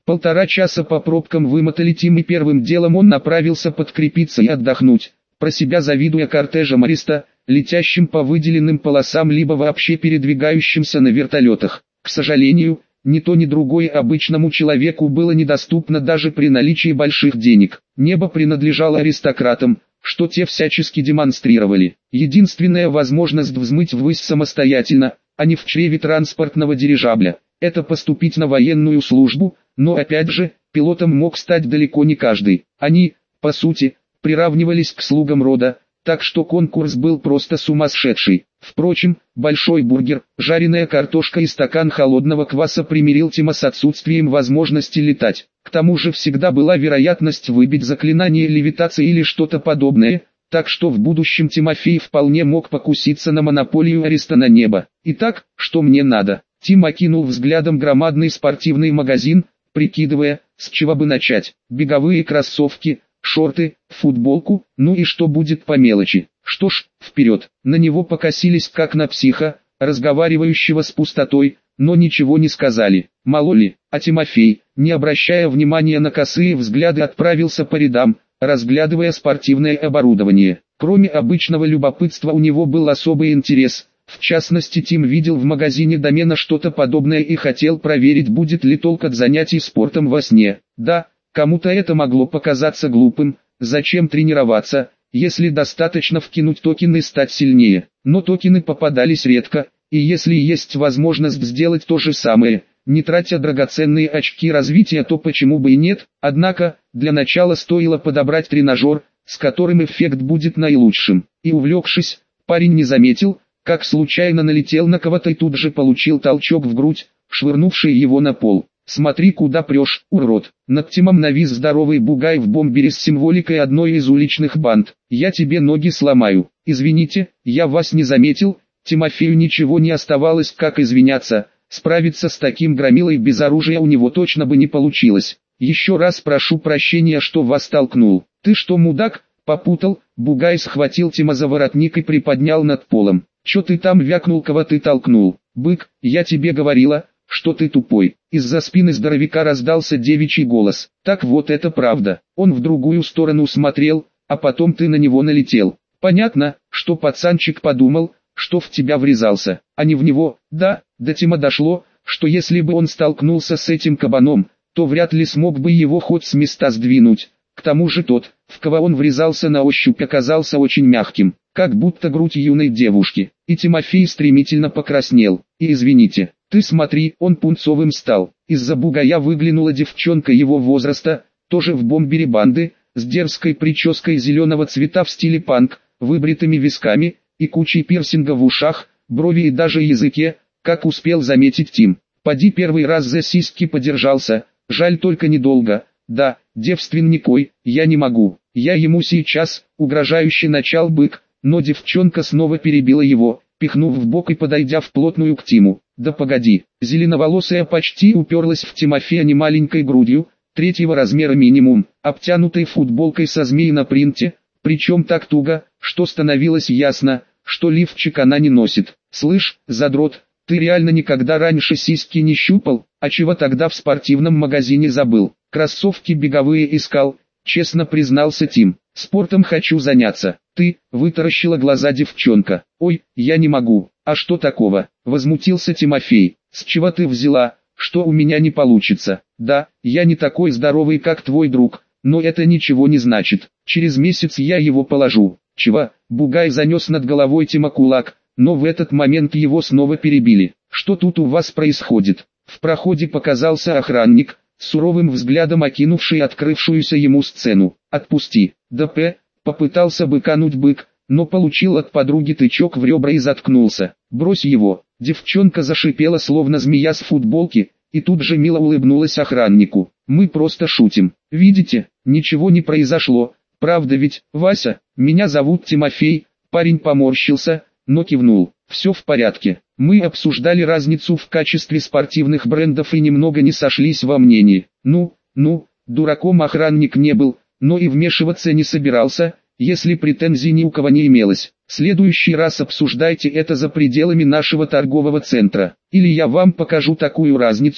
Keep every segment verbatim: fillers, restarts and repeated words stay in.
Полтора часа по пробкам вымотали Тим, и первым делом он направился подкрепиться и отдохнуть, про себя завидуя кортежам ареста, летящим по выделенным полосам либо вообще передвигающимся на вертолетах. К сожалению, ни то ни другое обычному человеку было недоступно даже при наличии больших денег. Небо принадлежало аристократам, что те всячески демонстрировали. Единственная возможность взмыть ввысь самостоятельно, а не в чреве транспортного дирижабля, это поступить на военную службу, но опять же, пилотом мог стать далеко не каждый. Они, по сути, приравнивались к слугам рода, так что конкурс был просто сумасшедший. Впрочем, большой бургер, жареная картошка и стакан холодного кваса примирил Тима с отсутствием возможности летать. К тому же всегда была вероятность выбить заклинание левитации или что-то подобное, так что в будущем Тимофей вполне мог покуситься на монополию ареста на небо. Итак, что мне надо? Тим окинул взглядом громадный спортивный магазин, прикидывая, с чего бы начать. Беговые кроссовки, шорты, футболку, ну и что будет по мелочи. Что ж, вперед. На него покосились как на психа, разговаривающего с пустотой, но ничего не сказали. Мало ли, а Тимофей, не обращая внимания на косые взгляды, отправился по рядам, разглядывая спортивное оборудование. Кроме обычного любопытства у него был особый интерес. В частности, Тим видел в магазине домена что-то подобное и хотел проверить, будет ли толк от занятий спортом во сне. Да, кому-то это могло показаться глупым, зачем тренироваться, если достаточно вкинуть токены и стать сильнее. Но токены попадались редко, и если есть возможность сделать то же самое, не тратя драгоценные очки развития, то почему бы и нет. Однако, для начала стоило подобрать тренажер, с которым эффект будет наилучшим. И увлекшись, парень не заметил, как случайно налетел на кого-то и тут же получил толчок в грудь, швырнувший его на пол. «Смотри, куда прешь, урод!» Над Тимом навис здоровый бугай в бомбере с символикой одной из уличных банд. «Я тебе ноги сломаю!» «Извините, я вас не заметил». Тимофею ничего не оставалось, как извиняться. Справиться с таким громилой без оружия у него точно бы не получилось. «Еще раз прошу прощения, что вас толкнул». «Ты что, мудак, попутал?» Бугай схватил Тима за воротник и приподнял над полом. «Че ты там вякнул, кого ты толкнул?» «Бык, я тебе говорила, что ты тупой». Из-за спины здоровяка раздался девичий голос. «Так вот это правда». Он в другую сторону смотрел, а потом ты на него налетел. Понятно, что пацанчик подумал, что в тебя врезался, а не в него. Да, до Тима дошло, что если бы он столкнулся с этим кабаном, то вряд ли смог бы его хоть с места сдвинуть. К тому же тот, в кого он врезался, на ощупь оказался очень мягким, как будто грудь юной девушки. И Тимофей стремительно покраснел. «И извините, ты смотри», он пунцовым стал. Из-за бугая выглянула девчонка его возраста, тоже в бомбере банды, с дерзкой прической зеленого цвета в стиле панк, выбритыми висками и кучей пирсинга в ушах, брови и даже языке, как успел заметить Тим. Поди первый раз за сиськи подержался, жаль только недолго. «Да, девственникой, я не могу, я ему сейчас», угрожающе начал бык, но девчонка снова перебила его, пихнув в бок и подойдя вплотную к Тиму. «Да погоди». Зеленоволосая почти уперлась в Тимофея немаленькой грудью, третьего размера минимум, обтянутой футболкой со змеей на принте, причем так туго, что становилось ясно, что лифчик она не носит. «Слышь, задрот, ты реально никогда раньше сиськи не щупал, а чего тогда в спортивном магазине забыл?» «Кроссовки беговые искал», честно признался Тим. «Спортом хочу заняться». «Ты», вытаращила глаза девчонка. «Ой, я не могу». «А что такого?» Возмутился Тимофей. «С чего ты взяла, что у меня не получится?» «Да, я не такой здоровый, как твой друг, но это ничего не значит. Через месяц я его положу». «Чего?» Бугай занес над головой Тима кулак, но в этот момент его снова перебили. «Что тут у вас происходит?» В проходе показался охранник, суровым взглядом окинувший открывшуюся ему сцену. «Отпусти». «ДП», попытался быкануть бык, но получил от подруги тычок в ребра и заткнулся. «Брось его». Девчонка зашипела, словно змея с футболки, и тут же мило улыбнулась охраннику. «Мы просто шутим. Видите, ничего не произошло. Правда ведь, Вася?» «Меня зовут Тимофей». Парень поморщился, но кивнул. «Все в порядке. Мы обсуждали разницу в качестве спортивных брендов и немного не сошлись во мнении». «Ну, ну, дураком охранник не был, но и вмешиваться не собирался, если претензий ни у кого не имелось. Следующий раз обсуждайте это за пределами нашего торгового центра, или я вам покажу такую разницу,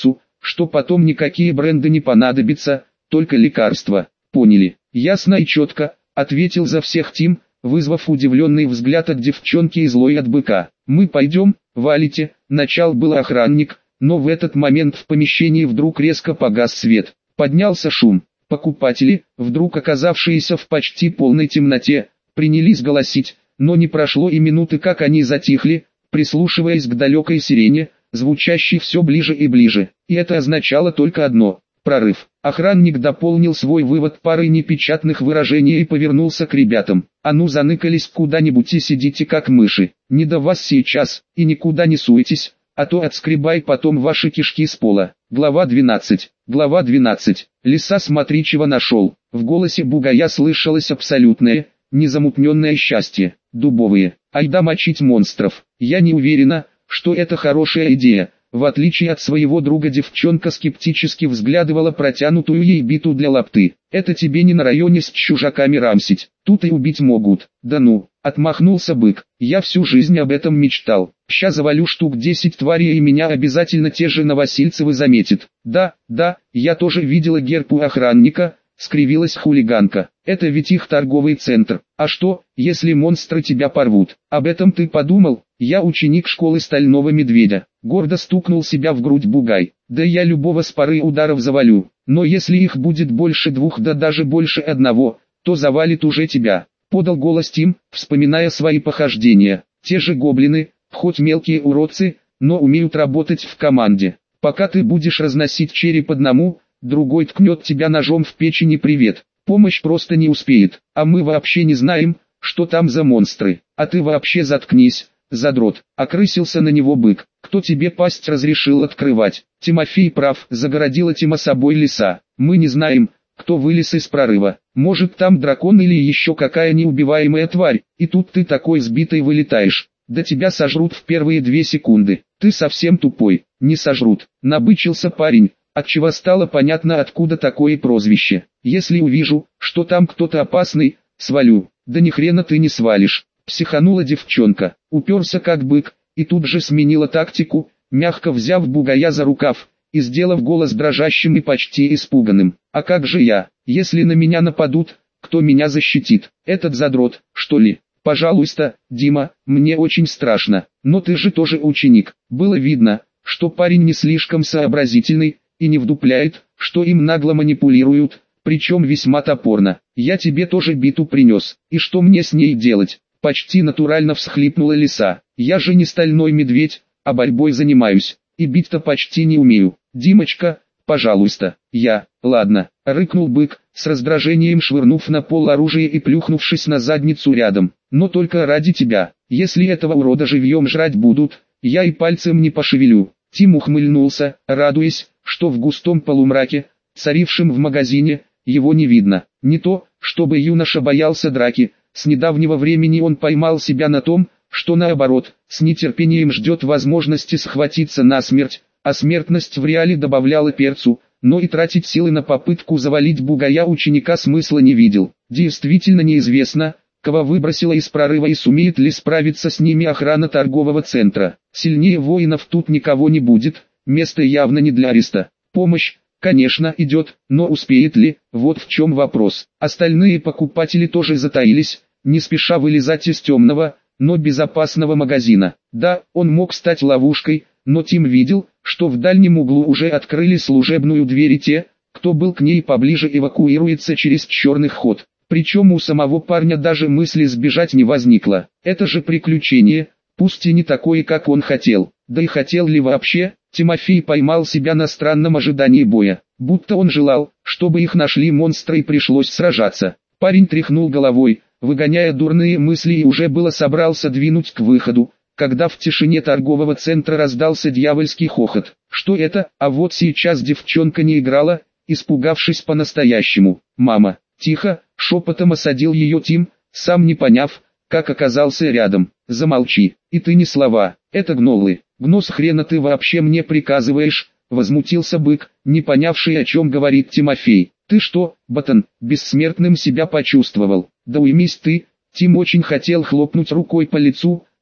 что потом никакие бренды не понадобятся, только лекарства. Поняли? Ясно и четко, ответил за всех Тим, вызвав удивленный взгляд от девчонки и злой от быка. Мы пойдем, валите. Начал был охранник, но в этот момент в помещении вдруг резко погас свет. Поднялся шум. Покупатели, вдруг оказавшиеся в почти полной темноте, принялись голосить, но не прошло и минуты, как они затихли, прислушиваясь к далекой сирене, звучащей все ближе и ближе. И это означало только одно – прорыв. Охранник дополнил свой вывод парой непечатных выражений и повернулся к ребятам. А ну заныкались куда-нибудь и сидите как мыши. Не до вас сейчас, и никуда не суетесь, а то отскребай потом ваши кишки с пола. Глава двенадцать. Глава двенадцать. Лиса, смотри, чего нашел. В голосе бугая слышалось абсолютное, незамутненное счастье. Дубовые. Айда мочить монстров. Я не уверена, что это хорошая идея. В отличие от своего друга, девчонка скептически взглядывала протянутую ей биту для лапты. Это тебе не на районе с чужаками рамсить. Тут и убить могут. Да ну, отмахнулся бык. Я всю жизнь об этом мечтал. Ща завалю штук десять тварей, и меня обязательно те же Новосильцевы заметят. Да, да, я тоже видела герб у охранника, скривилась хулиганка. Это ведь их торговый центр. А что, если монстры тебя порвут? Об этом ты подумал? Я ученик школы Стального Медведя. Гордо стукнул себя в грудь бугай. Да я любого с пары ударов завалю. Но если их будет больше двух, да даже больше одного, то завалит уже тебя. Подал голос Тим, вспоминая свои похождения. Те же гоблины, хоть мелкие уродцы, но умеют работать в команде. Пока ты будешь разносить череп одному, другой ткнет тебя ножом в печень и привет. Помощь просто не успеет, а мы вообще не знаем, что там за монстры. А ты вообще заткнись, задрот. Окрысился на него бык. Кто тебе пасть разрешил открывать? Тимофей прав, загородила Тима собой лиса. Мы не знаем, кто вылез из прорыва. Может, там дракон или еще какая неубиваемая тварь, и тут ты такой сбитый вылетаешь. Да тебя сожрут в первые две секунды. Ты совсем тупой. Не сожрут. Набычился парень, отчего стало понятно, откуда такое прозвище. Если увижу, что там кто-то опасный, свалю. Да ни хрена ты не свалишь. Психанула девчонка, уперся как бык, и тут же сменила тактику, мягко взяв бугая за рукав, и сделав голос дрожащим и почти испуганным. А как же я, если на меня нападут, кто меня защитит? Этот задрот, что ли? Пожалуйста, Дима, мне очень страшно, но ты же тоже ученик. Было видно, что парень не слишком сообразительный, и не вдупляет, что им нагло манипулируют, причем весьма топорно. Я тебе тоже биту принес, и что мне с ней делать? Почти натурально всхлипнула лиса. Я же не стальной медведь, а борьбой занимаюсь, и бить-то почти не умею. Димочка, пожалуйста. Я, ладно, рыкнул бык, с раздражением швырнув на пол оружие и плюхнувшись на задницу рядом. Но только ради тебя. Если этого урода живьем жрать будут, я и пальцем не пошевелю. Тим ухмыльнулся, радуясь, что в густом полумраке, царившем в магазине, его не видно. Не то, чтобы юноша боялся драки. С недавнего времени он поймал себя на том, что наоборот, с нетерпением ждет возможности схватиться насмерть, а смертность в реале добавляла перцу, но и тратить силы на попытку завалить бугая ученика смысла не видел. Действительно неизвестно, кого выбросило из прорыва и сумеет ли справиться с ними охрана торгового центра. Сильнее воинов тут никого не будет, место явно не для ареста. Помощь, конечно, идет, но успеет ли, вот в чем вопрос. Остальные покупатели тоже затаились, не спеша вылезать из темного, но безопасного магазина. Да, он мог стать ловушкой, но Тим видел, что в дальнем углу уже открыли служебную дверь, и те, кто был к ней поближе, эвакуируется через черный ход. Причем у самого парня даже мысли сбежать не возникло. Это же приключение, пусть и не такое, как он хотел. Да и хотел ли вообще? Тимофей поймал себя на странном ожидании боя, будто он желал, чтобы их нашли монстры и пришлось сражаться. Парень тряхнул головой, выгоняя дурные мысли, и уже было собрался двинуть к выходу, когда в тишине торгового центра раздался дьявольский хохот. Что это? А вот сейчас девчонка не играла, испугавшись по-настоящему. «Мама, тихо!» — шепотом осадил ее Тим, сам не поняв, как оказался рядом. «Замолчи, и ты ни слова, это гнолы. Гнос, хрена ты вообще мне приказываешь?» — возмутился бык, не понявший, о чем говорит Тимофей. «Ты что, ботан, бессмертным себя почувствовал? Да уймись ты!» Тим очень хотел хлопнуть рукой по лицу,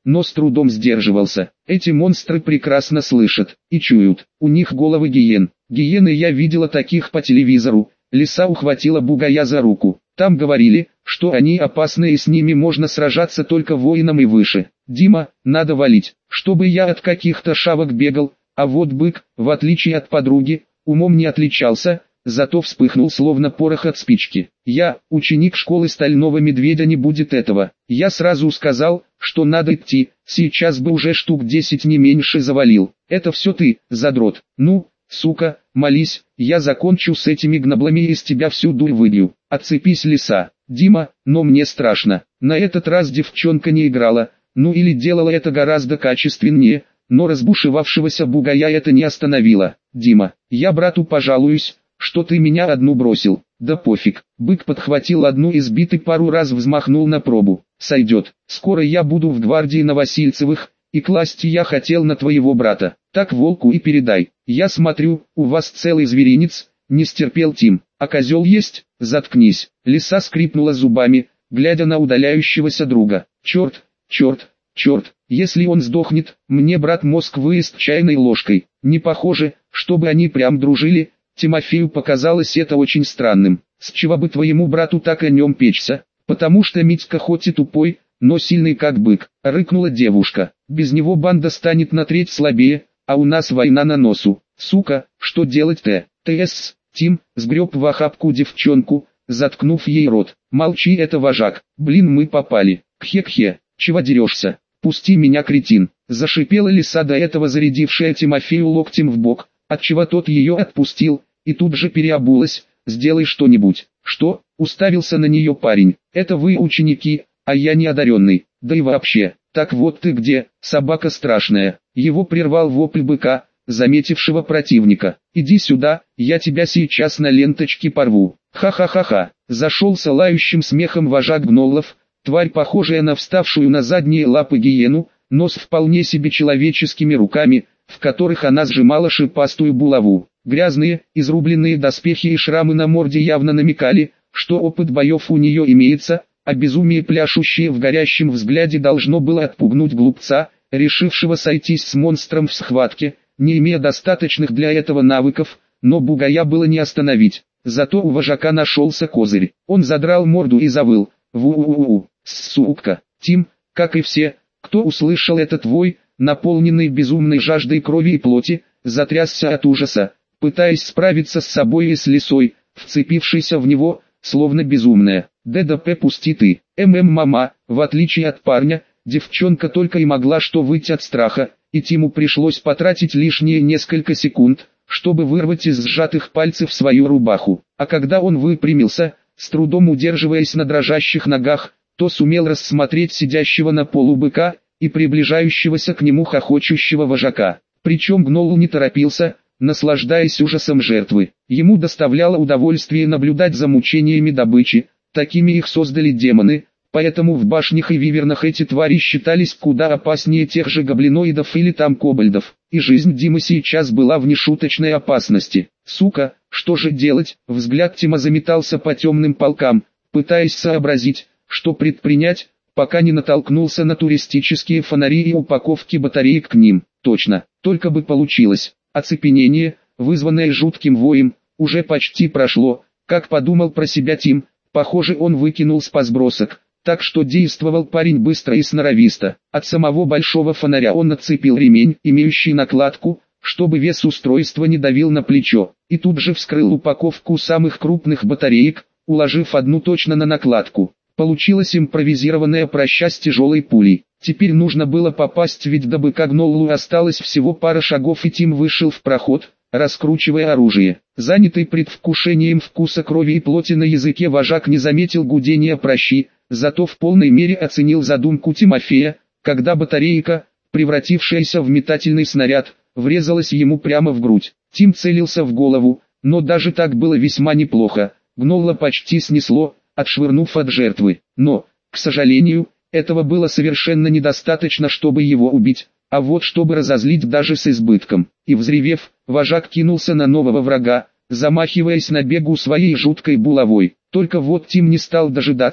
но с трудом сдерживался. Эти монстры прекрасно слышат и чуют. У них головы гиен. Гиены, я видела таких по телевизору. Лиса ухватила бугая за руку. Там говорили, что они опасны и с ними можно сражаться только воином и выше. Дима, надо валить, чтобы я от каких-то шавок бегал. А вот бык, в отличие от подруги, умом не отличался, зато вспыхнул словно порох от спички. Я, ученик школы Стального Медведя, не будет этого. Я сразу сказал, что надо идти, сейчас бы уже штук десять не меньше завалил. Это все ты, задрот. Ну, сука, молись, я закончу с этими гноблами и из тебя всю дурь выбью. Отцепись, лиса. Дима, но мне страшно. На этот раз девчонка не играла, ну или делала это гораздо качественнее, но разбушевавшегося бугая это не остановило. Дима, я брату пожалуюсь, что ты меня одну бросил. Да пофиг. Бык подхватил одну из бит и пару раз взмахнул на пробу. Сойдет. Скоро я буду в гвардии Новосильцевых, и класть я хотел на твоего брата. Так волку и передай. Я смотрю, у вас целый зверинец, не стерпел Тим. А козел есть? Заткнись. Лиса скрипнула зубами, глядя на удаляющегося друга. Черт, черт, черт. Если он сдохнет, мне брат мозг выест чайной ложкой. Не похоже, чтобы они прям дружили. Тимофею показалось это очень странным. С чего бы твоему брату так о нем печься? Потому что Митька хоть и тупой, но сильный как бык, рыкнула девушка. Без него банда станет на треть слабее, а у нас война на носу. Сука, что делать-то? ТС, Тим, сгреб в охапку девчонку, заткнув ей рот. Молчи, это вожак. Блин, мы попали. Кхе-кхе, чего дерешься? Пусти меня, кретин. Зашипела лиса, до этого зарядившая Тимофею локтем в бок, отчего тот ее отпустил, и тут же переобулась. Сделай что-нибудь. Что? Уставился на нее парень. Это вы ученики, а я не одаренный. Да и вообще, так вот ты где, собака страшная. Его прервал вопль быка, заметившего противника. Иди сюда, я тебя сейчас на ленточке порву. Ха-ха-ха-ха. Зашелся лающим смехом вожак гноллов, тварь, похожая на вставшую на задние лапы гиену, но с вполне себе человеческими руками, в которых она сжимала шипастую булаву. Грязные, изрубленные доспехи и шрамы на морде явно намекали, что опыт боев у нее имеется, а безумие, пляшущее в горящем взгляде, должно было отпугнуть глупца, решившего сойтись с монстром в схватке, не имея достаточных для этого навыков, но бугая было не остановить. Зато у вожака нашелся козырь. Он задрал морду и завыл. «Ву-у-у-у, сука!» Тим, как и все, кто услышал этот вой, наполненный безумной жаждой крови и плоти, затрясся от ужаса, пытаясь справиться с собой и с лисой, вцепившейся в него, словно безумная. «ДДП, пусти ты!» ММ-мама, в отличие от парня, девчонка только и могла что выйти от страха, и Тиму пришлось потратить лишние несколько секунд, чтобы вырвать из сжатых пальцев свою рубаху. А когда он выпрямился, с трудом удерживаясь на дрожащих ногах, то сумел рассмотреть сидящего на полу быка и приближающегося к нему хохочущего вожака. Причем гнол не торопился, наслаждаясь ужасом жертвы. Ему доставляло удовольствие наблюдать за мучениями добычи, такими их создали демоны, поэтому в башнях и вивернах эти твари считались куда опаснее тех же гоблиноидов или там кобальдов, и жизнь Димы сейчас была в нешуточной опасности. «Сука, что же делать?» Взгляд Тима заметался по темным полкам, пытаясь сообразить, что предпринять, пока не натолкнулся на туристические фонари и упаковки батареек к ним. Точно, только бы получилось. Оцепенение, вызванное жутким воем, уже почти прошло, как подумал про себя Тим. Похоже, он выкинул спасбросок, так что действовал парень быстро и сноровисто. От самого большого фонаря он отцепил ремень, имеющий накладку, чтобы вес устройства не давил на плечо, и тут же вскрыл упаковку самых крупных батареек, уложив одну точно на накладку. Получилась импровизированная проща с тяжелой пулей. Теперь нужно было попасть, ведь до быка гноллу осталось всего пара шагов, и Тим вышел в проход, раскручивая оружие. Занятый предвкушением вкуса крови и плоти на языке, вожак не заметил гудения прощи, зато в полной мере оценил задумку Тимофея, когда батарейка, превратившаяся в метательный снаряд, врезалась ему прямо в грудь. Тим целился в голову, но даже так было весьма неплохо. Гнолла почти снесло, отшвырнув от жертвы. Но, к сожалению, этого было совершенно недостаточно, чтобы его убить, а вот чтобы разозлить даже с избытком. И взревев, вожак кинулся на нового врага, замахиваясь на бегу своей жуткой булавой. Только вот Тим не стал дожидаться,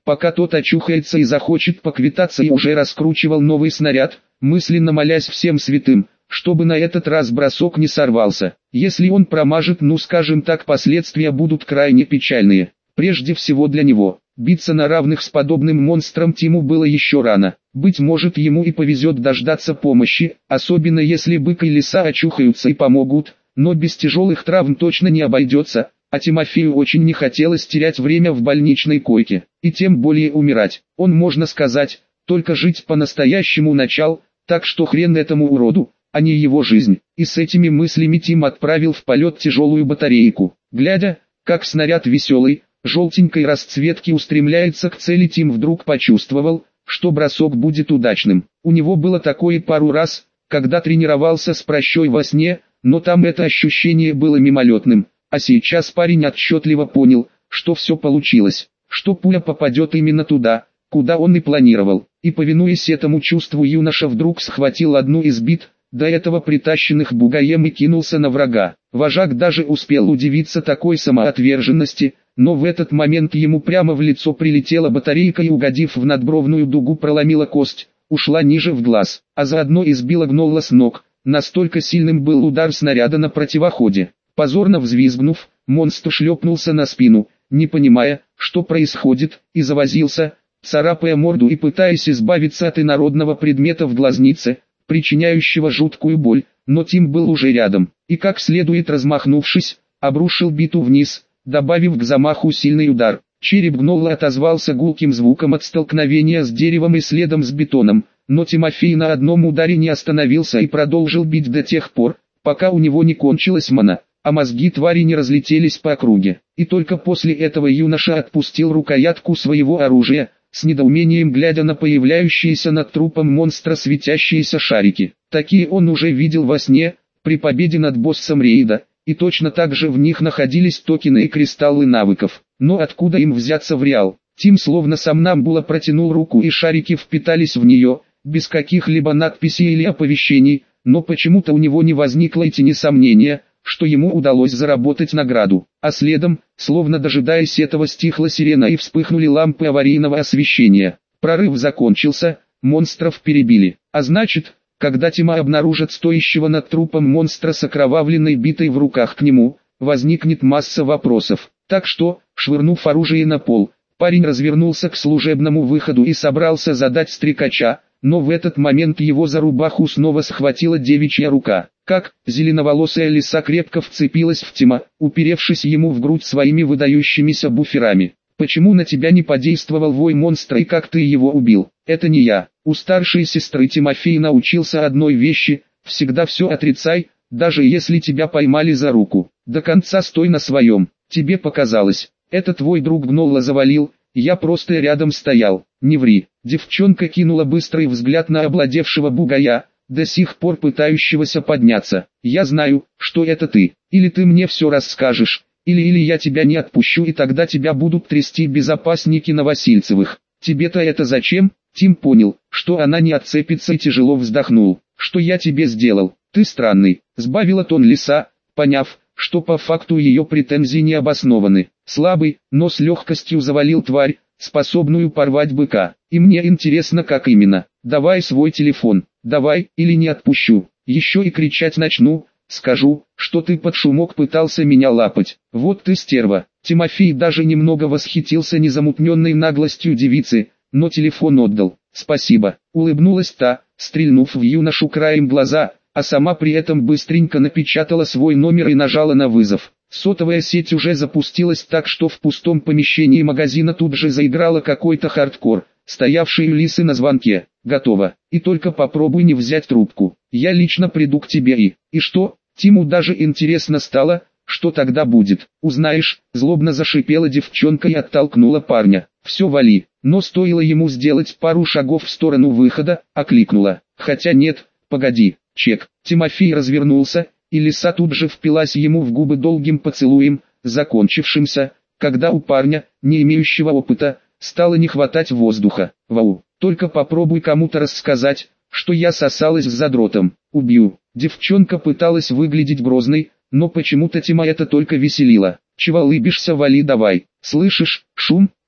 пока тот очухается и захочет поквитаться, и уже раскручивал новый снаряд, мысленно молясь всем святым, чтобы на этот раз бросок не сорвался. Если он промажет, ну скажем так, последствия будут крайне печальные. Прежде всего для него. Биться на равных с подобным монстром Тиму было еще рано. Быть может, ему и повезет дождаться помощи, особенно если бык и лиса очухаются и помогут, но без тяжелых травм точно не обойдется, а Тимофею очень не хотелось терять время в больничной койке, и тем более умирать. Он, можно сказать, только жить по-настоящему начал, так что хрен этому уроду, а не его жизнь. И с этими мыслями Тим отправил в полет тяжелую батарейку. Глядя, как снаряд веселый, желтенькой расцветки устремляется к цели, Тим вдруг почувствовал, что бросок будет удачным. У него было такое пару раз, когда тренировался с пращой во сне, но там это ощущение было мимолетным, а сейчас парень отчетливо понял, что все получилось, что пуля попадет именно туда, куда он и планировал. И повинуясь этому чувству, юноша вдруг схватил одну из бит, до этого притащенных бугаем, и кинулся на врага. Вожак даже успел удивиться такой самоотверженности, но в этот момент ему прямо в лицо прилетела батарейка и, угодив в надбровную дугу, проломила кость, ушла ниже в глаз, а заодно и сбила гнола с ног. Настолько сильным был удар снаряда на противоходе. Позорно взвизгнув, монстр шлепнулся на спину, не понимая, что происходит, и завозился, царапая морду и пытаясь избавиться от инородного предмета в глазнице, причиняющего жуткую боль, но Тим был уже рядом, и как следует размахнувшись, обрушил биту вниз, добавив к замаху сильный удар. Череп гнола отозвался гулким звуком от столкновения с деревом и следом с бетоном, но Тимофей на одном ударе не остановился и продолжил бить до тех пор, пока у него не кончилась мана, а мозги твари не разлетелись по округе. И только после этого юноша отпустил рукоятку своего оружия, с недоумением глядя на появляющиеся над трупом монстра светящиеся шарики. Такие он уже видел во сне, при победе над боссом рейда, и точно так же в них находились токены и кристаллы навыков. Но откуда им взяться в реал? Тим словно сомнамбула протянул руку, и шарики впитались в нее, без каких-либо надписей или оповещений, но почему-то у него не возникло и тени сомнения, что ему удалось заработать награду. А следом, словно дожидаясь этого, стихла сирена и вспыхнули лампы аварийного освещения. Прорыв закончился, монстров перебили. А значит, когда Тима обнаружит стоящего над трупом монстра с окровавленной битой в руках, к нему возникнет масса вопросов. Так что, швырнув оружие на пол, парень развернулся к служебному выходу и собрался задать стрекача, но в этот момент его за рубаху снова схватила девичья рука. Как зеленоволосая лиса крепко вцепилась в Тима, уперевшись ему в грудь своими выдающимися буферами. «Почему на тебя не подействовал вой монстра и как ты его убил?» «Это не я». У старшей сестры Тимофей научился одной вещи: всегда все отрицай, даже если тебя поймали за руку. До конца стой на своем. Тебе показалось, это твой друг гнола завалил, я просто рядом стоял. Не ври. Девчонка кинула быстрый взгляд на обладевшего бугая, до сих пор пытающегося подняться. «Я знаю, что это ты. Или ты мне все расскажешь, или или я тебя не отпущу, и тогда тебя будут трясти безопасники Новосильцевых. Тебе-то это зачем?» Тим понял, что она не отцепится, и тяжело вздохнул. «Что я тебе сделал? Ты странный», — сбавила тон лиса, поняв, что по факту ее претензии не обоснованы. «Слабый, но с легкостью завалил тварь, способную порвать быка. И мне интересно, как именно. Давай свой телефон, давай, или не отпущу. Еще и кричать начну, скажу, что ты под шумок пытался меня лапать. Вот ты стерва». Тимофей даже немного восхитился незамутненной наглостью девицы, но телефон отдал. «Спасибо», — улыбнулась та, стрельнув в юношу краем глаза, а сама при этом быстренько напечатала свой номер и нажала на вызов. Сотовая сеть уже запустилась так, что в пустом помещении магазина тут же заиграла какой-то хардкор, стоявший у лисы на звонке. «Готово, и только попробуй не взять трубку. Я лично приду к тебе и...» «И что?» Тиму даже интересно стало, что тогда будет. «Узнаешь», — злобно зашипела девчонка и оттолкнула парня. «Все, вали». Но стоило ему сделать пару шагов в сторону выхода, окликнула. «Хотя нет, погоди, чек». Тимофей развернулся, и лиса тут же впилась ему в губы долгим поцелуем, закончившимся, когда у парня, не имеющего опыта, стало не хватать воздуха. «Вау, только попробуй кому-то рассказать, что я сосалась с задротом. Убью». Девчонка пыталась выглядеть грозной, но почему-то Тима это только веселило. «Чего лыбишься, вали давай. Слышишь, шум?»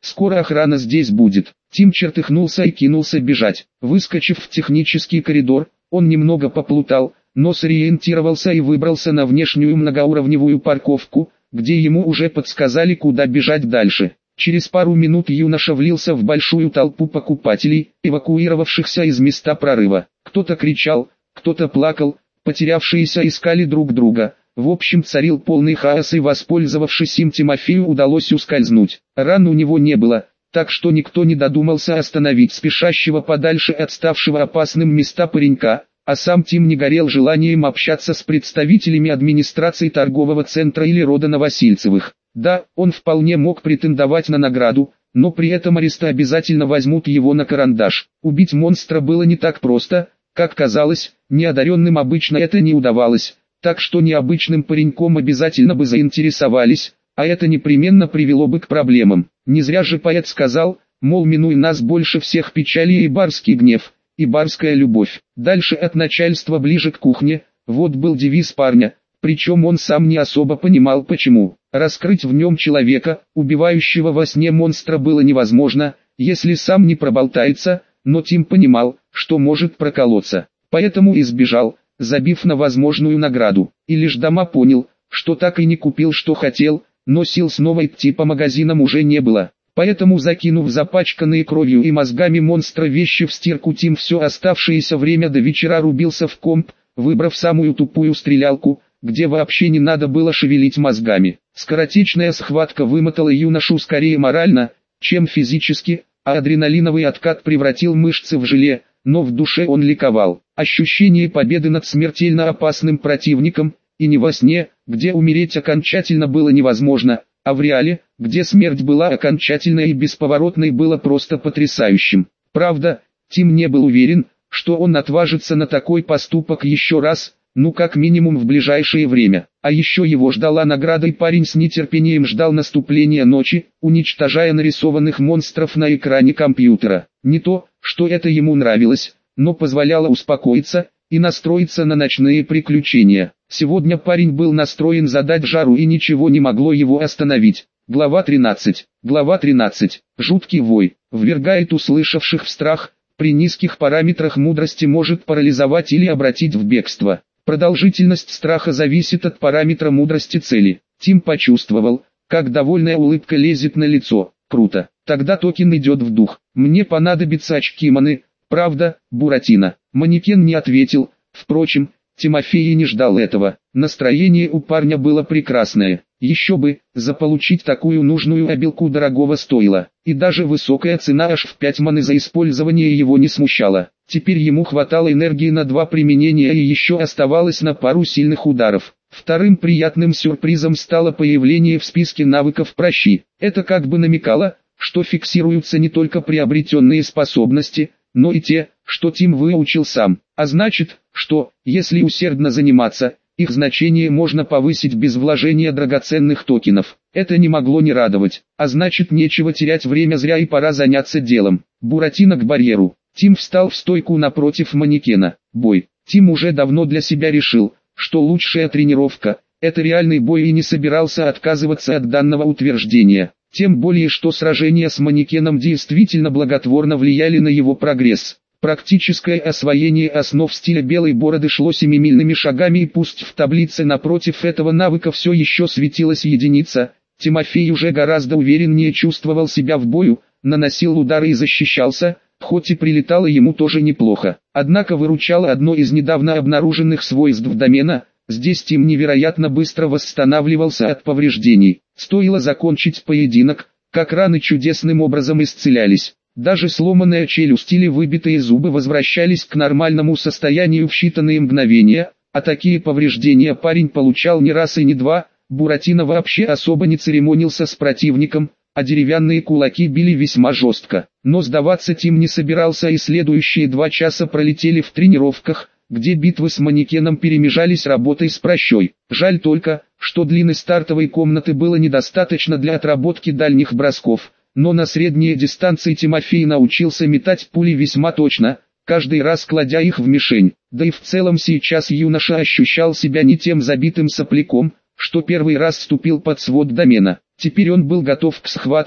скоро охрана здесь будет. Тим чертыхнулся и кинулся бежать. Выскочив в технический коридор, он немного поплутал, но сориентировался и выбрался на внешнюю многоуровневую парковку, где ему уже подсказали, куда бежать дальше. Через пару минут юноша влился в большую толпу покупателей, эвакуировавшихся из места прорыва. Кто-то кричал, кто-то плакал, потерявшиеся искали друг друга. В общем, царил полный хаос, и воспользовавшись им, Тимофею удалось ускользнуть. Ран у него не было, так что никто не додумался остановить спешащего подальше от ставшего опасным места паренька, а сам Тим не горел желанием общаться с представителями администрации торгового центра или рода Новосильцевых. Да, он вполне мог претендовать на награду, но при этом ареста обязательно возьмут его на карандаш. Убить монстра было не так просто, как казалось, неодаренным обычно это не удавалось, так что необычным пареньком обязательно бы заинтересовались, а это непременно привело бы к проблемам. Не зря же поэт сказал, мол, минуй нас больше всех печали и барский гнев, и барская любовь. Дальше от начальства ближе к кухне, вот был девиз парня, причем он сам не особо понимал почему. Раскрыть в нем человека, убивающего во сне монстра, было невозможно, если сам не проболтается, но Тим понимал, что может проколоться, поэтому и сбежал, забив на возможную награду, и лишь дома понял, что так и не купил, что хотел, но сил снова идти по магазинам уже не было. Поэтому, закинув запачканные кровью и мозгами монстра вещи в стирку, Тим все оставшееся время до вечера рубился в комп, выбрав самую тупую стрелялку, где вообще не надо было шевелить мозгами. Скоротечная схватка вымотала юношу скорее морально, чем физически, а адреналиновый откат превратил мышцы в желе, но в душе он ликовал. Ощущение победы над смертельно опасным противником, и не во сне, где умереть окончательно было невозможно, а в реале, где смерть была окончательной и бесповоротной, было просто потрясающим. Правда, Тим не был уверен, что он отважится на такой поступок еще раз, ну как минимум в ближайшее время. А еще его ждала награда, и парень с нетерпением ждал наступления ночи, уничтожая нарисованных монстров на экране компьютера. Не то, что это ему нравилось, но позволяло успокоиться и настроиться на ночные приключения. Сегодня парень был настроен задать жару, и ничего не могло его остановить. Глава тринадцать. Глава тринадцать. Жуткий вой ввергает услышавших в страх. При низких параметрах мудрости может парализовать или обратить в бегство. Продолжительность страха зависит от параметра мудрости цели. Тим почувствовал, как довольная улыбка лезет на лицо. Круто. Тогда токен идет в дух. Мне понадобятся очки маны, правда, Буратино? Манекен не ответил. Впрочем, Тимофей и не ждал этого. Настроение у парня было прекрасное. Еще бы, заполучить такую нужную обилку дорогого стоило. И даже высокая цена аж в пять маны за использование его не смущала. Теперь ему хватало энергии на два применения, и еще оставалось на пару сильных ударов. Вторым приятным сюрпризом стало появление в списке навыков пращи. Это как бы намекало, что фиксируются не только приобретенные способности, но и те, что Тим выучил сам. А значит, что, если усердно заниматься, их значение можно повысить без вложения драгоценных токенов. Это не могло не радовать, а значит, нечего терять время зря и пора заняться делом. Буратино к барьеру. Тим встал в стойку напротив манекена. Бой. Тим уже давно для себя решил, что лучшая тренировка – это реальный бой, и не собирался отказываться от данного утверждения. Тем более, что сражения с манекеном действительно благотворно влияли на его прогресс. Практическое освоение основ стиля белой бороды шло семимильными шагами, и пусть в таблице напротив этого навыка все еще светилась единица, Тимофей уже гораздо увереннее чувствовал себя в бою, наносил удары и защищался, хоть и прилетало ему тоже неплохо. Однако выручало одно из недавно обнаруженных свойств домена. Здесь Тим невероятно быстро восстанавливался от повреждений. Стоило закончить поединок, как раны чудесным образом исцелялись. Даже сломанная челюсть или выбитые зубы возвращались к нормальному состоянию в считанные мгновения, а такие повреждения парень получал не раз и не два. Буратино вообще особо не церемонился с противником, а деревянные кулаки били весьма жестко. Но сдаваться Тим не собирался, и следующие два часа пролетели в тренировках, где битвы с манекеном перемежались работой с пращой. Жаль только, что длины стартовой комнаты было недостаточно для отработки дальних бросков, но на средние дистанции Тимофей научился метать пули весьма точно, каждый раз кладя их в мишень. Да и в целом сейчас юноша ощущал себя не тем забитым сопляком, что первый раз вступил под свод домена. Теперь он был готов к схватке,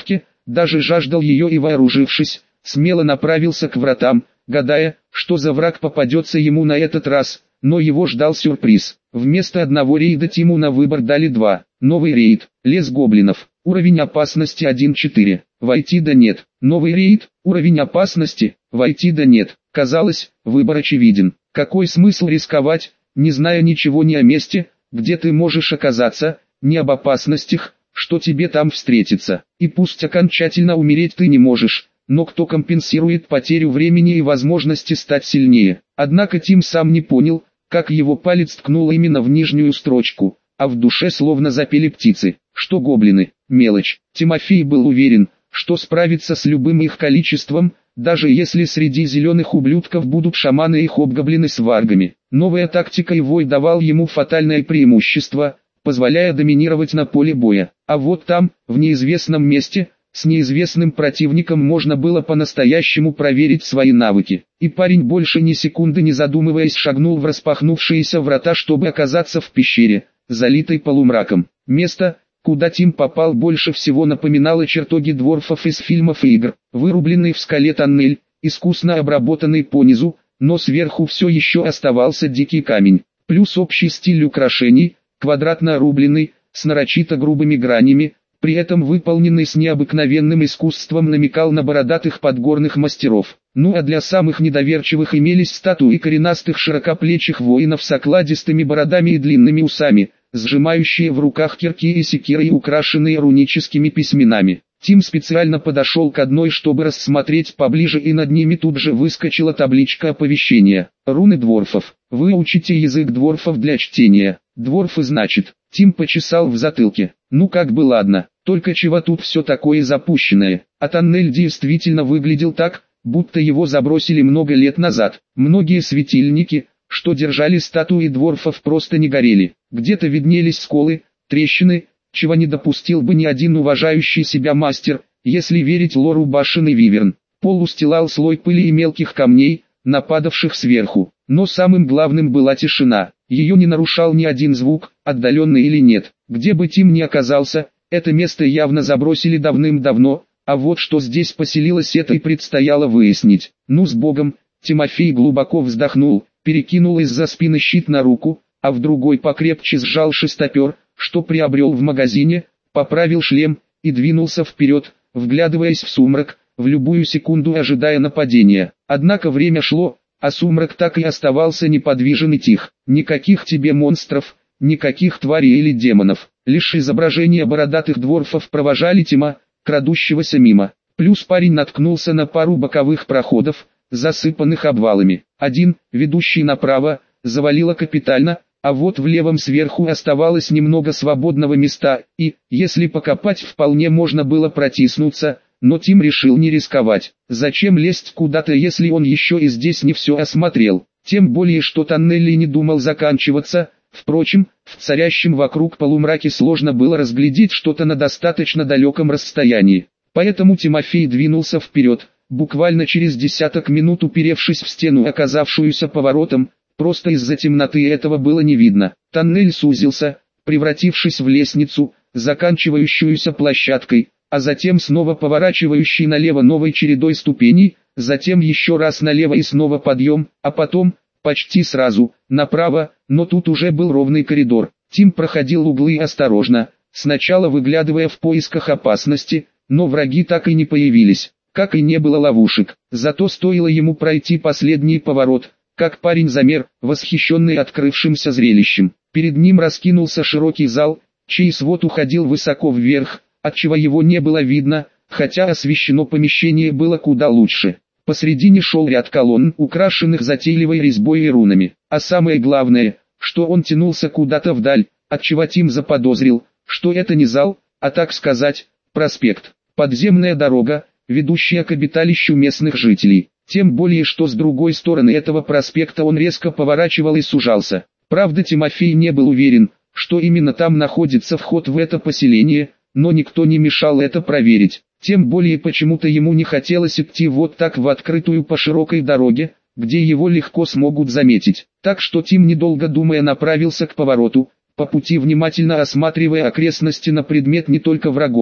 даже жаждал ее и, вооружившись, смело направился к вратам, гадая, что за враг попадется ему на этот раз, но его ждал сюрприз. Вместо одного рейда Тиму на выбор дали два. Новый рейд, лес гоблинов, уровень опасности один четыре, войти да нет. Новый рейд, уровень опасности, войти да нет. Казалось, выбор очевиден. Какой смысл рисковать, не зная ничего ни о месте, где ты можешь оказаться, ни об опасностях, что тебе там встретится. И пусть окончательно умереть ты не можешь, но кто компенсирует потерю времени и возможности стать сильнее? Однако Тим сам не понял, как его палец ткнул именно в нижнюю строчку, а в душе словно запели птицы. Что гоблины? Мелочь. Тимофей был уверен, что справится с любым их количеством, даже если среди зеленых ублюдков будут шаманы и хобгоблины с варгами. Новая тактика и вой давал ему фатальное преимущество, позволяя доминировать на поле боя. А вот там, в неизвестном месте, с неизвестным противником можно было по-настоящему проверить свои навыки. И парень больше ни секунды не задумываясь шагнул в распахнувшиеся врата, чтобы оказаться в пещере, залитой полумраком. Место, куда Тим попал, больше всего напоминало чертоги дворфов из фильмов и игр. Вырубленный в скале тоннель, искусно обработанный по низу, но сверху все еще оставался дикий камень. Плюс общий стиль украшений, квадратно рубленый, с нарочито грубыми гранями, при этом выполненный с необыкновенным искусством, намекал на бородатых подгорных мастеров. Ну а для самых недоверчивых имелись статуи коренастых широкоплечих воинов с окладистыми бородами и длинными усами, сжимающие в руках кирки и секиры и украшенные руническими письменами. Тим специально подошел к одной, чтобы рассмотреть поближе, и над ними тут же выскочила табличка оповещения. Руны дворфов. Выучите язык дворфов для чтения. Дворфы значит. Тим почесал в затылке. Ну как бы ладно, только чего тут все такое запущенное. А тоннель действительно выглядел так, будто его забросили много лет назад. Многие светильники, что держали статуи дворфов, просто не горели. Где-то виднелись сколы, трещины, чего не допустил бы ни один уважающий себя мастер, если верить лору башен и виверн. Пол устилал слой пыли и мелких камней, нападавших сверху. Но самым главным была тишина. Ее не нарушал ни один звук, отдаленный или нет. Где бы Тим ни оказался, это место явно забросили давным-давно, а вот что здесь поселилось, это и предстояло выяснить. Ну с Богом. Тимофей глубоко вздохнул, перекинул из-за спины щит на руку, а в другой покрепче сжал шестопер, что приобрел в магазине, поправил шлем и двинулся вперед, вглядываясь в сумрак, в любую секунду ожидая нападения. Однако время шло, а сумрак так и оставался неподвижен и тих. Никаких тебе монстров, никаких тварей или демонов. Лишь изображения бородатых дворфов провожали Тима, крадущегося мимо. Плюс парень наткнулся на пару боковых проходов, засыпанных обвалами. Один, ведущий направо, завалило капитально, а вот в левом сверху оставалось немного свободного места, и, если покопать, вполне можно было протиснуться, но Тим решил не рисковать. Зачем лезть куда-то, если он еще и здесь не все осмотрел? Тем более, что тоннель и не думал заканчиваться. Впрочем, в царящем вокруг полумраке сложно было разглядеть что-то на достаточно далеком расстоянии. Поэтому Тимофей двинулся вперед, буквально через десяток минут уперевшись в стену, оказавшуюся поворотом. Просто из-за темноты этого было не видно. Тоннель сузился, превратившись в лестницу, заканчивающуюся площадкой, а затем снова поворачивающий налево новой чередой ступеней, затем еще раз налево и снова подъем, а потом, почти сразу, направо, но тут уже был ровный коридор. Тим проходил углы осторожно, сначала выглядывая в поисках опасности, но враги так и не появились, как и не было ловушек. Зато стоило ему пройти последний поворот, как парень замер, восхищенный открывшимся зрелищем. Перед ним раскинулся широкий зал, чей свод уходил высоко вверх, отчего его не было видно, хотя освещено помещение было куда лучше. Посредине шел ряд колонн, украшенных затейливой резьбой и рунами. А самое главное, что он тянулся куда-то вдаль, отчего Тим заподозрил, что это не зал, а, так сказать, проспект. Подземная дорога, ведущая к обиталищу местных жителей. Тем более, что с другой стороны этого проспекта он резко поворачивал и сужался. Правда, Тимофей не был уверен, что именно там находится вход в это поселение, но никто не мешал это проверить. Тем более почему-то ему не хотелось идти вот так в открытую по широкой дороге, где его легко смогут заметить. Так что Тим, недолго думая, направился к повороту, по пути внимательно осматривая окрестности на предмет не только врагов,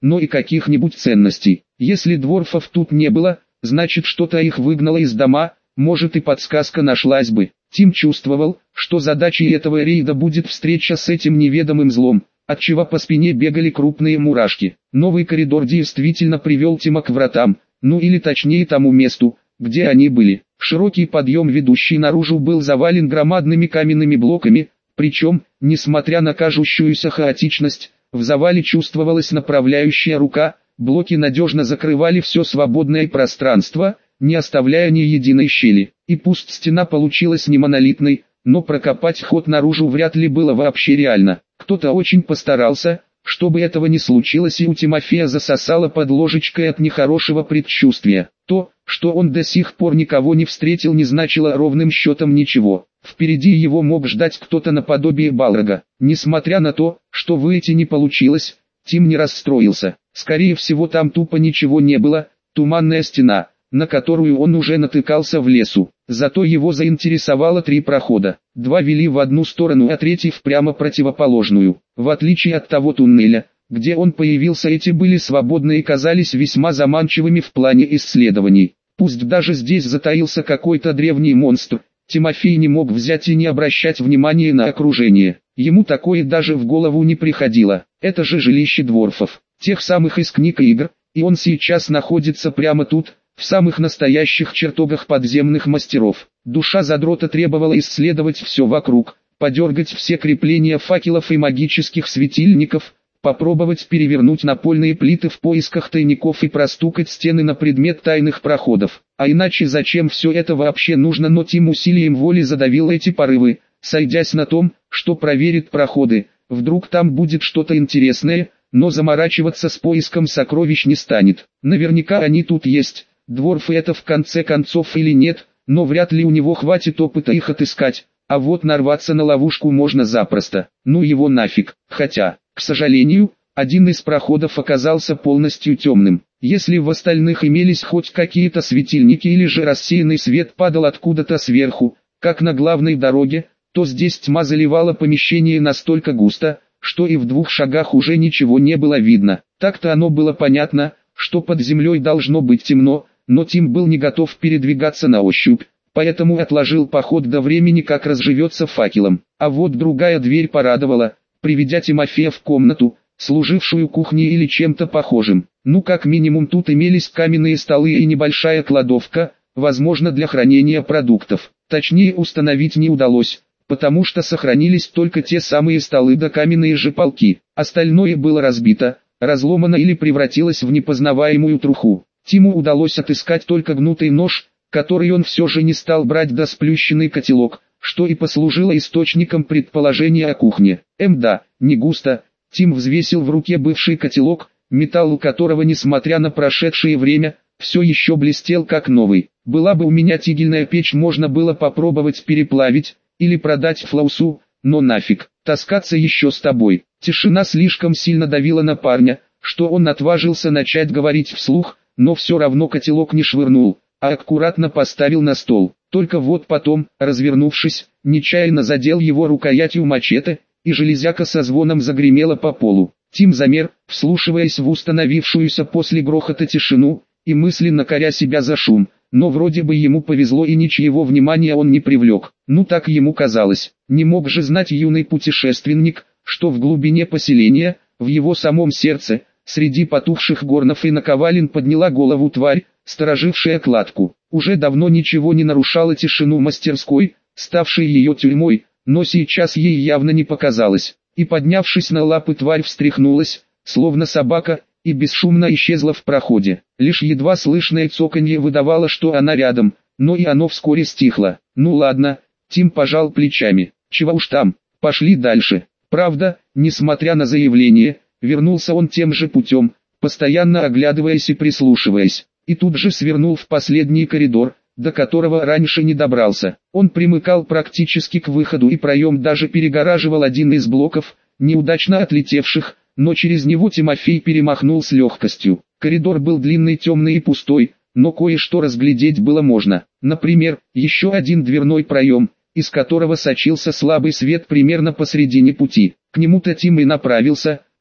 но и каких-нибудь ценностей. Если дворфов тут не было, значит что-то их выгнало из дома, может и подсказка нашлась бы. Тим чувствовал, что задачей этого рейда будет встреча с этим неведомым злом, отчего по спине бегали крупные мурашки. Новый коридор действительно привел Тима к вратам, ну или точнее тому месту, где они были. Широкий подъем, ведущий наружу, был завален громадными каменными блоками, причем, несмотря на кажущуюся хаотичность, в завале чувствовалась направляющая рука, блоки надежно закрывали все свободное пространство, не оставляя ни единой щели. И пусть стена получилась не монолитной, но прокопать ход наружу вряд ли было вообще реально. Кто-то очень постарался, чтобы этого не случилось, и у Тимофея засосало под ложечкой от нехорошего предчувствия. То, что он до сих пор никого не встретил, не значило ровным счетом ничего. Впереди его мог ждать кто-то наподобие Балрога. Несмотря на то, что выйти не получилось, Тим не расстроился. Скорее всего, там тупо ничего не было, туманная стена, на которую он уже натыкался в лесу. Зато его заинтересовало три прохода. Два вели в одну сторону, а третий в прямо противоположную. В отличие от того туннеля, где он появился, эти были свободны и казались весьма заманчивыми в плане исследований. Пусть даже здесь затаился какой-то древний монстр, Тимофей не мог взять и не обращать внимания на окружение. Ему такое даже в голову не приходило. Это же жилище дворфов, тех самых из книг и игр, и он сейчас находится прямо тут, в самых настоящих чертогах подземных мастеров. Душа задрота требовала исследовать все вокруг, подергать все крепления факелов и магических светильников, попробовать перевернуть напольные плиты в поисках тайников и простукать стены на предмет тайных проходов. А иначе зачем все это вообще нужно? Но Тим усилием воли задавил эти порывы, сойдясь на том, что проверит проходы, вдруг там будет что-то интересное, но заморачиваться с поиском сокровищ не станет. Наверняка они тут есть, дворфы это в конце концов или нет, но вряд ли у него хватит опыта их отыскать, а вот нарваться на ловушку можно запросто. Ну его нафиг, хотя, к сожалению, один из проходов оказался полностью темным. Если в остальных имелись хоть какие-то светильники или же рассеянный свет падал откуда-то сверху, как на главной дороге, то здесь тьма заливала помещение настолько густо, что и в двух шагах уже ничего не было видно. Так-то оно было понятно, что под землей должно быть темно, но Тим был не готов передвигаться на ощупь, поэтому отложил поход до времени, как разживется факелом. А вот другая дверь порадовала, приведя Тимофея в комнату, служившую кухней или чем-то похожим. Ну как минимум тут имелись каменные столы и небольшая кладовка, возможно для хранения продуктов. Точнее установить не удалось, потому что сохранились только те самые столы да каменные же полки. Остальное было разбито, разломано или превратилось в непознаваемую труху. Тиму удалось отыскать только гнутый нож, который он все же не стал брать, да сплющенный котелок, что и послужило источником предположения о кухне. Эм да, не густо. Тим взвесил в руке бывший котелок, металл которого, несмотря на прошедшее время, все еще блестел как новый. Была бы у меня тигельная печь, можно было попробовать переплавить, или продать флаусу, но нафиг, таскаться еще с тобой. Тишина слишком сильно давила на парня, что он отважился начать говорить вслух, но все равно котелок не швырнул, а аккуратно поставил на стол. Только вот потом, развернувшись, нечаянно задел его рукоятью мачете, и железяка со звоном загремела по полу. Тим замер, вслушиваясь в установившуюся после грохота тишину, и мысленно коря себя за шум, но вроде бы ему повезло и ничьего внимания он не привлек. Ну так ему казалось. Не мог же знать юный путешественник, что в глубине поселения, в его самом сердце, среди потухших горнов и наковален подняла голову тварь, сторожившая кладку. Уже давно ничего не нарушало тишину мастерской, ставшей ее тюрьмой, но сейчас ей явно не показалось. И поднявшись на лапы, тварь встряхнулась, словно собака, и бесшумно исчезла в проходе. Лишь едва слышное цоканье выдавало, что она рядом, но и оно вскоре стихло. Ну ладно, Тим пожал плечами. Чего уж там, пошли дальше. Правда, несмотря на заявление, вернулся он тем же путем, постоянно оглядываясь и прислушиваясь. И тут же свернул в последний коридор, до которого раньше не добрался. Он примыкал практически к выходу, и проем даже перегораживал один из блоков, неудачно отлетевших, но через него Тимофей перемахнул с легкостью. Коридор был длинный, темный и пустой, но кое-что разглядеть было можно. Например, еще один дверной проем, из которого сочился слабый свет примерно посредине пути. К нему-то Тим и направился,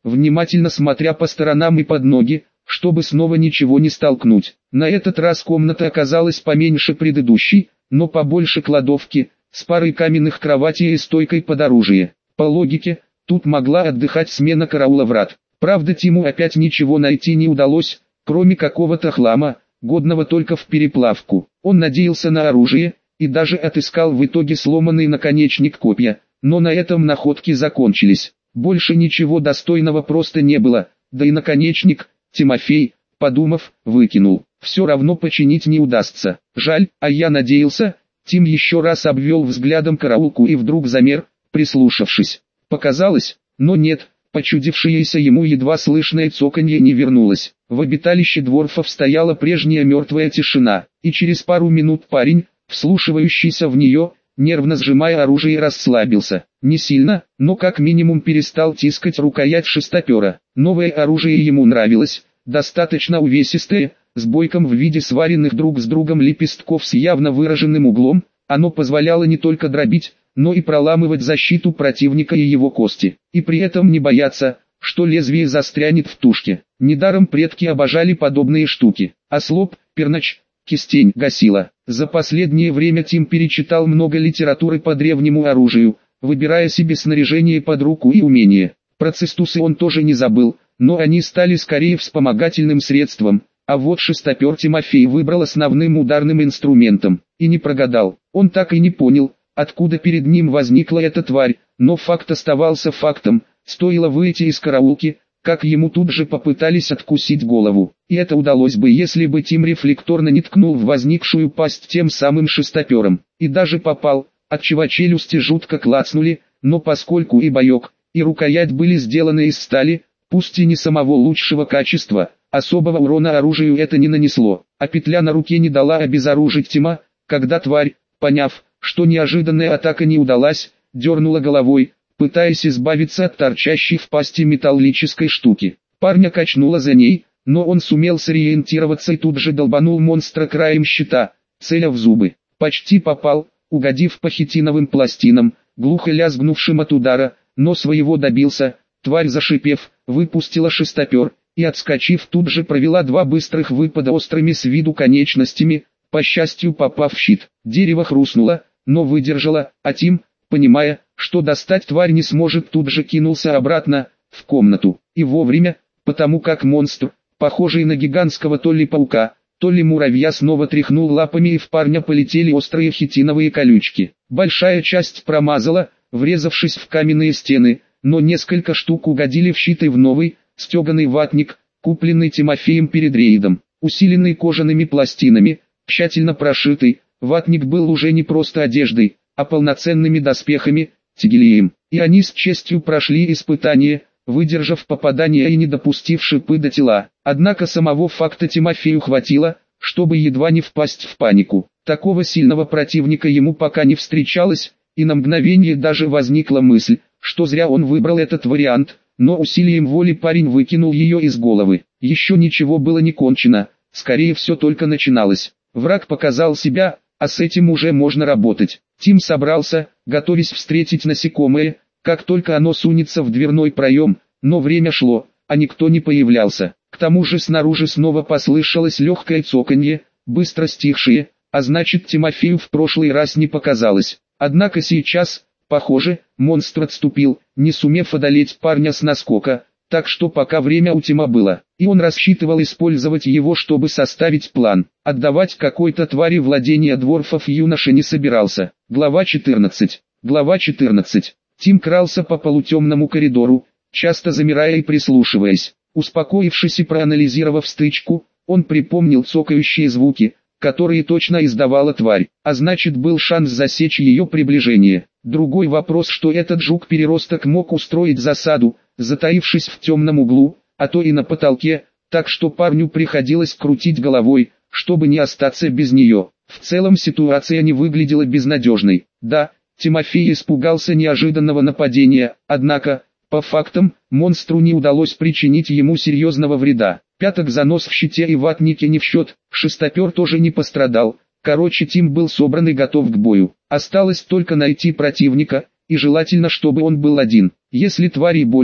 внимательно смотря по сторонам и под ноги, чтобы снова ничего не столкнуть. На этот раз комната оказалась поменьше предыдущей, но побольше кладовки, с парой каменных кроватей и стойкой под оружие. По логике, тут могла отдыхать смена караула врат. Правда, Тиму опять ничего найти не удалось, кроме какого-то хлама, годного только в переплавку. Он надеялся на оружие, и даже отыскал в итоге сломанный наконечник копья, но на этом находки закончились. Больше ничего достойного просто не было, да и наконечник Тимофей, подумав, выкинул. Все равно починить не удастся. Жаль, а я надеялся. Тим еще раз обвел взглядом караулку и вдруг замер, прислушавшись. Показалось, но нет, почудившееся ему едва слышное цоканье не вернулось. В обиталище дворфов стояла прежняя мертвая тишина, и через пару минут парень, вслушивающийся в нее, нервно сжимая оружие, расслабился. Не сильно, но как минимум перестал тискать рукоять шестопера. Новое оружие ему нравилось, достаточно увесистое, с бойком в виде сваренных друг с другом лепестков с явно выраженным углом. Оно позволяло не только дробить, но и проламывать защиту противника и его кости, и при этом не бояться, что лезвие застрянет в тушке. Недаром предки обожали подобные штуки. Ослоп, пернач, кистень, гасила. За последнее время Тим перечитал много литературы по древнему оружию, выбирая себе снаряжение под руку и умения. Про цистусы он тоже не забыл, но они стали скорее вспомогательным средством, а вот шестопер Тимофей выбрал основным ударным инструментом, и не прогадал. Он так и не понял, откуда перед ним возникла эта тварь, но факт оставался фактом. Стоило выйти из караулки, как ему тут же попытались откусить голову. И это удалось бы, если бы Тим рефлекторно не ткнул в возникшую пасть тем самым шестопером. И даже попал, отчего челюсти жутко клацнули, но поскольку и боек, и рукоять были сделаны из стали, пусть и не самого лучшего качества, особого урона оружию это не нанесло. А петля на руке не дала обезоружить Тима, когда тварь, поняв, что неожиданная атака не удалась, дернула головой, пытаясь избавиться от торчащей в пасти металлической штуки. Парня качнуло за ней, но он сумел сориентироваться и тут же долбанул монстра краем щита, целя в зубы. Почти попал, угодив по хитиновым пластинам, глухо лязгнувшим от удара, но своего добился. Тварь, зашипев, выпустила шестопер, и отскочив тут же провела два быстрых выпада острыми с виду конечностями, по счастью попав в щит. Дерево хрустнуло, но выдержало, а Тим, понимая, что достать тварь не сможет, тут же кинулся обратно, в комнату. И вовремя, потому как монстр, похожий на гигантского то ли паука, то ли муравья, снова тряхнул лапами, и в парня полетели острые хитиновые колючки. Большая часть промазала, врезавшись в каменные стены, но несколько штук угодили в щит и в новый, стеганый ватник, купленный Тимофеем перед рейдом. Усиленный кожаными пластинами, тщательно прошитый, ватник был уже не просто одеждой, а полноценными доспехами, тигелием. И они с честью прошли испытание, выдержав попадание и не допустив шипы до тела. Однако самого факта Тимофею хватило, чтобы едва не впасть в панику. Такого сильного противника ему пока не встречалось, и на мгновение даже возникла мысль, что зря он выбрал этот вариант, но усилием воли парень выкинул ее из головы. Еще ничего было не кончено, скорее все только начиналось. Враг показал себя, а с этим уже можно работать. Тим собрался, готовясь встретить насекомое, как только оно сунется в дверной проем, но время шло, а никто не появлялся. К тому же снаружи снова послышалось легкое цоканье, быстро стихшее, а значит Тимофею в прошлый раз не показалось. Однако сейчас, похоже, монстр отступил, не сумев одолеть парня с наскока, так что пока время у Тима было, и он рассчитывал использовать его, чтобы составить план. Отдавать какой-то твари владения дворфов юноша не собирался. Глава четырнадцать. Глава четырнадцать. Тим крался по полутемному коридору, часто замирая и прислушиваясь. Успокоившись и проанализировав стычку, он припомнил цокающие звуки, которые точно издавала тварь, а значит был шанс засечь ее приближение. Другой вопрос, что этот жук-переросток мог устроить засаду, затаившись в темном углу, а то и на потолке, так что парню приходилось крутить головой, чтобы не остаться без нее. В целом ситуация не выглядела безнадежной. Да, Тимофей испугался неожиданного нападения, однако, по фактам, монстру не удалось причинить ему серьезного вреда. Пяток занос в щите и ватнике не в счет, шестопер тоже не пострадал. Короче, Тим был собран и готов к бою. Осталось только найти противника, и желательно, чтобы он был один. Если тварей больше,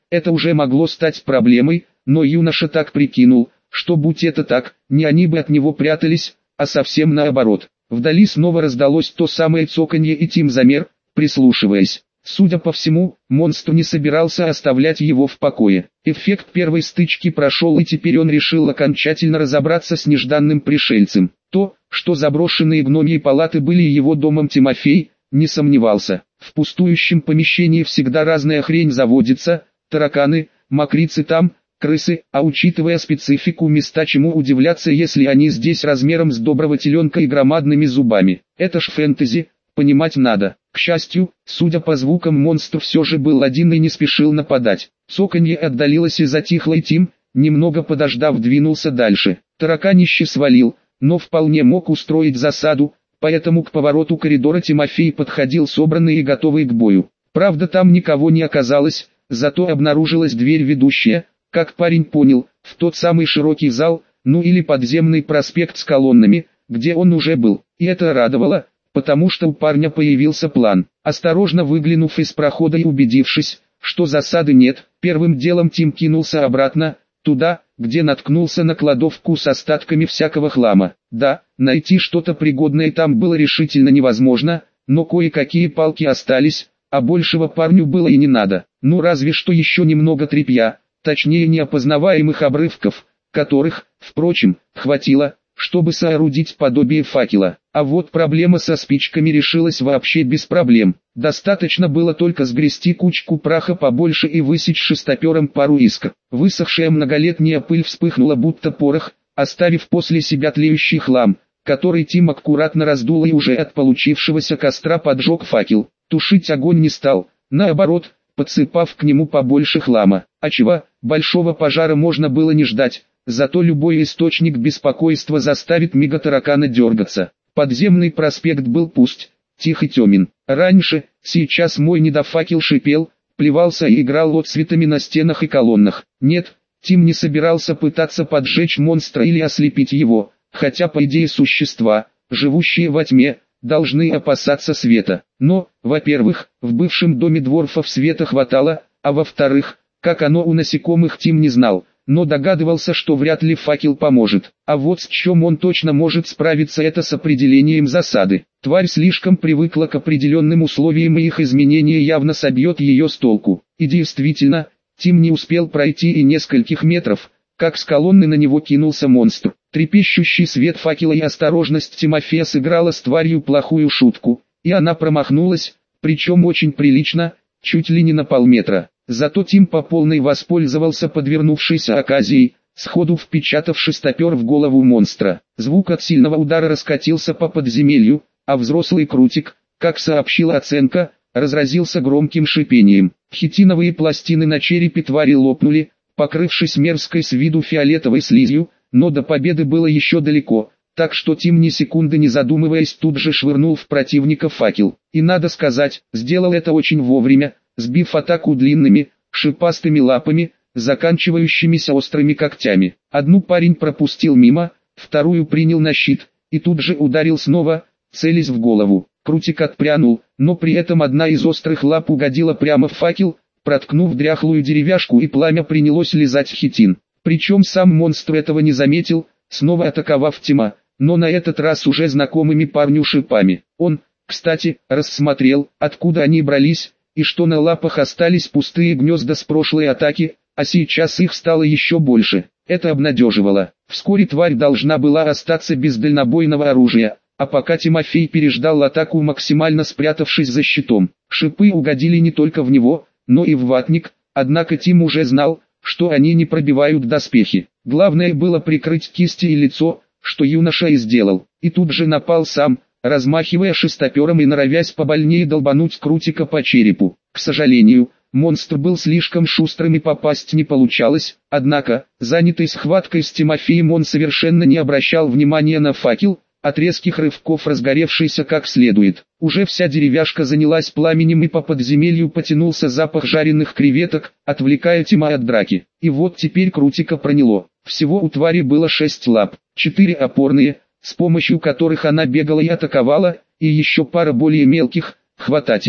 это уже могло стать проблемой, но юноша так прикинул, что будь это так, не они бы от него прятались, а совсем наоборот. Вдали снова раздалось то самое цоканье, и Тим замер, прислушиваясь. Судя по всему, монстр не собирался оставлять его в покое. Эффект первой стычки прошел, и теперь он решил окончательно разобраться с нежданным пришельцем. То, что заброшенные гномьи палаты были его домом, Тимофей не сомневался. В пустующем помещении всегда разная хрень заводится, тараканы, мокрицы там, крысы, а учитывая специфику места, чему удивляться, если они здесь размером с доброго теленка и громадными зубами. Это ж фэнтези, понимать надо. К счастью, судя по звукам, монстр все же был один и не спешил нападать. Цоканье отдалилось и затихло, и Тим, немного подождав, двинулся дальше. Тараканище свалил, но вполне мог устроить засаду, поэтому к повороту коридора Тимофей подходил собранный и готовый к бою. Правда, там никого не оказалось, зато обнаружилась дверь, ведущая, как парень понял, в тот самый широкий зал, ну или подземный проспект с колоннами, где он уже был. И это радовало, потому что у парня появился план. Осторожно выглянув из прохода и убедившись, что засады нет, первым делом Тим кинулся обратно, туда, где наткнулся на кладовку с остатками всякого хлама. Да, найти что-то пригодное там было решительно невозможно, но кое-какие палки остались, а большего парню было и не надо. Ну разве что еще немного тряпья, точнее неопознаваемых обрывков, которых, впрочем, хватило, чтобы соорудить подобие факела. А вот проблема со спичками решилась вообще без проблем. Достаточно было только сгрести кучку праха побольше и высечь шестопером пару искр. Высохшая многолетняя пыль вспыхнула будто порох, оставив после себя тлеющий хлам, который Тим аккуратно раздул и уже от получившегося костра поджег факел. Тушить огонь не стал, наоборот, подсыпав к нему побольше хлама. А чего, большого пожара можно было не ждать, зато любой источник беспокойства заставит мега-таракана дергаться. Подземный проспект был пуст, тих и темен. Раньше, сейчас мой недофакел шипел, плевался и играл отцветами на стенах и колоннах. Нет, Тим не собирался пытаться поджечь монстра или ослепить его, хотя по идее существа, живущие во тьме, должны опасаться света. Но, во-первых, в бывшем доме дворфов света хватало, а во-вторых, как оно у насекомых, Тим не знал, но догадывался, что вряд ли факел поможет. А вот с чем он точно может справиться, это с определением засады. Тварь слишком привыкла к определенным условиям, и их изменение явно собьет ее с толку. И действительно, Тим не успел пройти и нескольких метров, как с колонны на него кинулся монстр. Трепещущий свет факела и осторожность Тимофея сыграла с тварью плохую шутку, и она промахнулась, причем очень прилично, чуть ли не на полметра. Зато Тим по полной воспользовался подвернувшейся оказией, сходу впечатав шестопер в голову монстра. Звук от сильного удара раскатился по подземелью, а взрослый крутик, как сообщила оценка, разразился громким шипением. Хитиновые пластины на черепе твари лопнули, покрывшись мерзкой с виду фиолетовой слизью, но до победы было еще далеко, так что Тим ни секунды не задумываясь тут же швырнул в противника факел. И надо сказать, сделал это очень вовремя, сбив атаку длинными, шипастыми лапами, заканчивающимися острыми когтями. Одну парень пропустил мимо, вторую принял на щит, и тут же ударил снова, целясь в голову. Крутик отпрянул, но при этом одна из острых лап угодила прямо в факел, проткнув дряхлую деревяшку, и пламя принялось лизать хитин. Причем сам монстр этого не заметил, снова атаковав Тима, но на этот раз уже знакомыми парню шипами. Он, кстати, рассмотрел, откуда они брались, и что на лапах остались пустые гнезда с прошлой атаки, а сейчас их стало еще больше. Это обнадеживало. Вскоре тварь должна была остаться без дальнобойного оружия, а пока Тимофей переждал атаку, максимально спрятавшись за щитом. Шипы угодили не только в него, но и в ватник, однако Тим уже знал, что они не пробивают доспехи. Главное было прикрыть кисти и лицо, что юноша и сделал. И тут же напал сам, размахивая шестопером и норовясь побольнее долбануть Крутика по черепу. К сожалению, монстр был слишком шустрым и попасть не получалось, однако, занятый схваткой с Тимофеем, он совершенно не обращал внимания на факел, от резких рывков разгоревшийся как следует. Уже вся деревяшка занялась пламенем, и по подземелью потянулся запах жареных креветок, отвлекая Тима от драки. И вот теперь Крутика проняло. Всего у твари было шесть лап, четыре опорные, с помощью которых она бегала и атаковала, и еще пара более мелких, хватательных.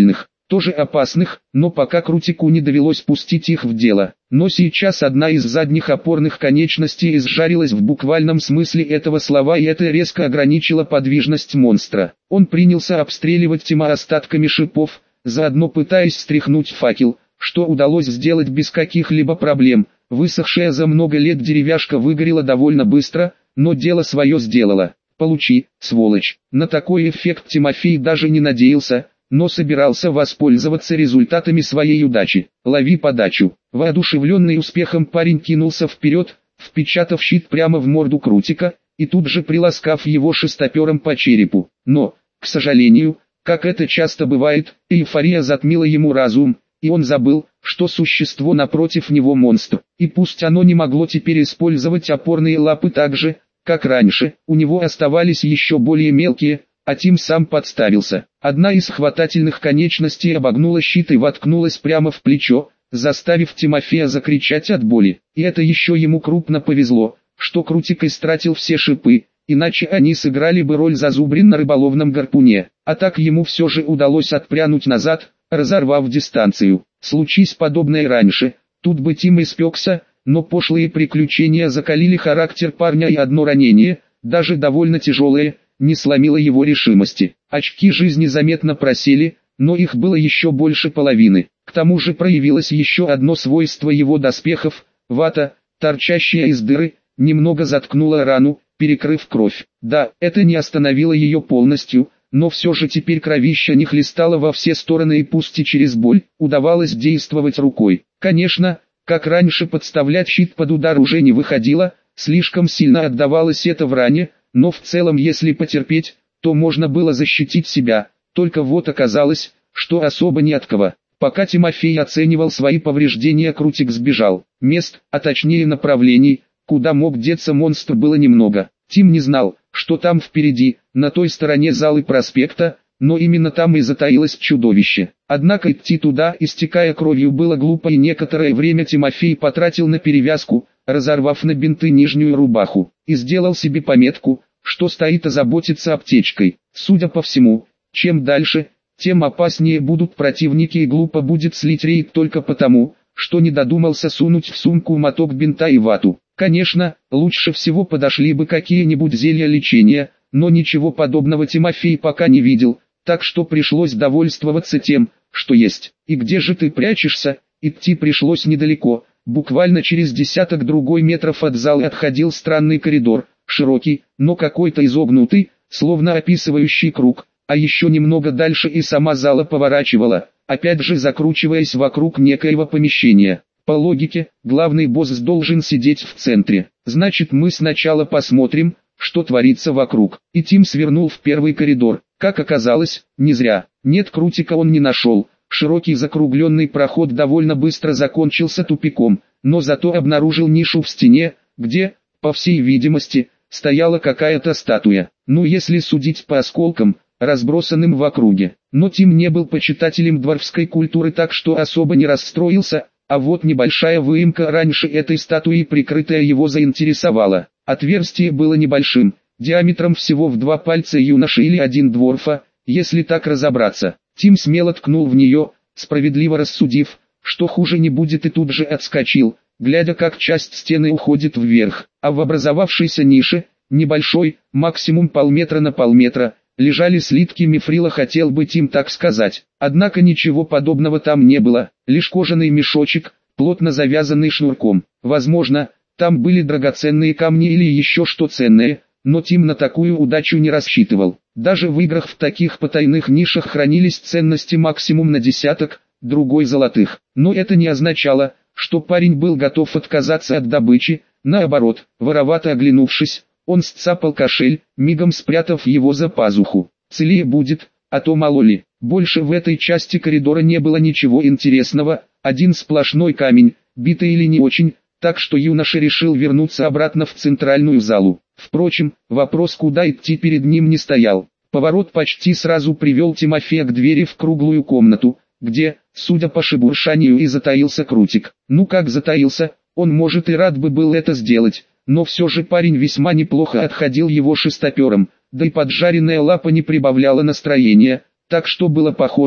тоже опасных, но пока Крутику не довелось пустить их в дело. Но сейчас одна из задних опорных конечностей изжарилась в буквальном смысле этого слова, и это резко ограничило подвижность монстра. Он принялся обстреливать Тима остатками шипов, заодно пытаясь стряхнуть факел, что удалось сделать без каких-либо проблем. Высохшая за много лет деревяшка выгорела довольно быстро, но дело свое сделала. «Получи, сволочь!» На такой эффект Тимофей даже не надеялся, но собирался воспользоваться результатами своей удачи. «Лови подачу!» Воодушевленный успехом парень кинулся вперед, впечатав щит прямо в морду Крутика, и тут же приласкав его шестопером по черепу. Но, к сожалению, как это часто бывает, эйфория затмила ему разум, и он забыл, что существо напротив него монстр. И пусть оно не могло теперь использовать опорные лапы так же, как раньше, у него оставались еще более мелкие, а Тим сам подставился. Одна из хватательных конечностей обогнула щит и воткнулась прямо в плечо, заставив Тимофея закричать от боли. И это еще ему крупно повезло, что Крутик истратил все шипы, иначе они сыграли бы роль зазубрин на рыболовном гарпуне. А так ему все же удалось отпрянуть назад, разорвав дистанцию. Случись подобное раньше, тут бы Тим испекся, но пошлые приключения закалили характер парня, и одно ранение, даже довольно тяжелое, не сломило его решимости. Очки жизни заметно просели, но их было еще больше половины. К тому же проявилось еще одно свойство его доспехов – вата, торчащая из дыры, немного заткнула рану, перекрыв кровь. Да, это не остановило ее полностью, но все же теперь кровища не хлестала во все стороны, и пусть и через боль, удавалось действовать рукой. Конечно, как раньше, подставлять щит под удар уже не выходило, слишком сильно отдавалось это в ране, но в целом если потерпеть, то можно было защитить себя, только вот оказалось, что особо не от кого. Пока Тимофей оценивал свои повреждения, Крутик сбежал. Мест, а точнее направлений, куда мог деться монстр, было немного. Тим не знал, что там впереди, на той стороне залы проспекта, но именно там и затаилось чудовище. Однако идти туда, истекая кровью, было глупо, и некоторое время Тимофей потратил на перевязку, разорвав на бинты нижнюю рубаху, и сделал себе пометку, что стоит озаботиться аптечкой. Судя по всему, чем дальше, тем опаснее будут противники, и глупо будет слить рейд только потому, что не додумался сунуть в сумку моток бинта и вату. Конечно, лучше всего подошли бы какие-нибудь зелья лечения, но ничего подобного Тимофей пока не видел, так что пришлось довольствоваться тем, что есть. «И где же ты прячешься?» Идти пришлось недалеко, буквально через десяток другой метров от зала отходил странный коридор, широкий, но какой-то изогнутый, словно описывающий круг, а еще немного дальше и сама зала поворачивала, опять же закручиваясь вокруг некоего помещения. По логике, главный босс должен сидеть в центре. Значит, мы сначала посмотрим, что творится вокруг. И Тим свернул в первый коридор. Как оказалось, не зря. Нет, Крутика он не нашел. Широкий закругленный проход довольно быстро закончился тупиком, но зато обнаружил нишу в стене, где, по всей видимости, стояла какая-то статуя. Ну, если судить по осколкам, разбросанным в округе. Но Тим не был почитателем дворфской культуры, так что особо не расстроился, а вот небольшая выемка раньше этой статуи, прикрытая, его заинтересовала. Отверстие было небольшим, диаметром всего в два пальца юноши или один дворфа, если так разобраться. Тим смело ткнул в нее, справедливо рассудив, что хуже не будет, и тут же отскочил, глядя, как часть стены уходит вверх, а в образовавшейся нише, небольшой, максимум полметра на полметра, лежали слитки мифрила, хотел бы Тим так сказать. Однако ничего подобного там не было, лишь кожаный мешочек, плотно завязанный шнурком. Возможно, там были драгоценные камни или еще что ценное, но Тим на такую удачу не рассчитывал. Даже в играх в таких потайных нишах хранились ценности максимум на десяток, другой золотых. Но это не означало, что парень был готов отказаться от добычи, наоборот, воровато оглянувшись, он сцапал кошель, мигом спрятав его за пазуху. Целее будет, а то мало ли. Больше в этой части коридора не было ничего интересного, один сплошной камень, битый или не очень, так что юноша решил вернуться обратно в центральную залу. Впрочем, вопрос, куда идти, перед ним не стоял. Поворот почти сразу привел Тимофея к двери в круглую комнату, где, судя по шебуршанию, и затаился Крутик. Ну как затаился, он может и рад бы был это сделать, но все же парень весьма неплохо отходил его шестопером, да и поджаренная лапа не прибавляла настроения, так что было похоже,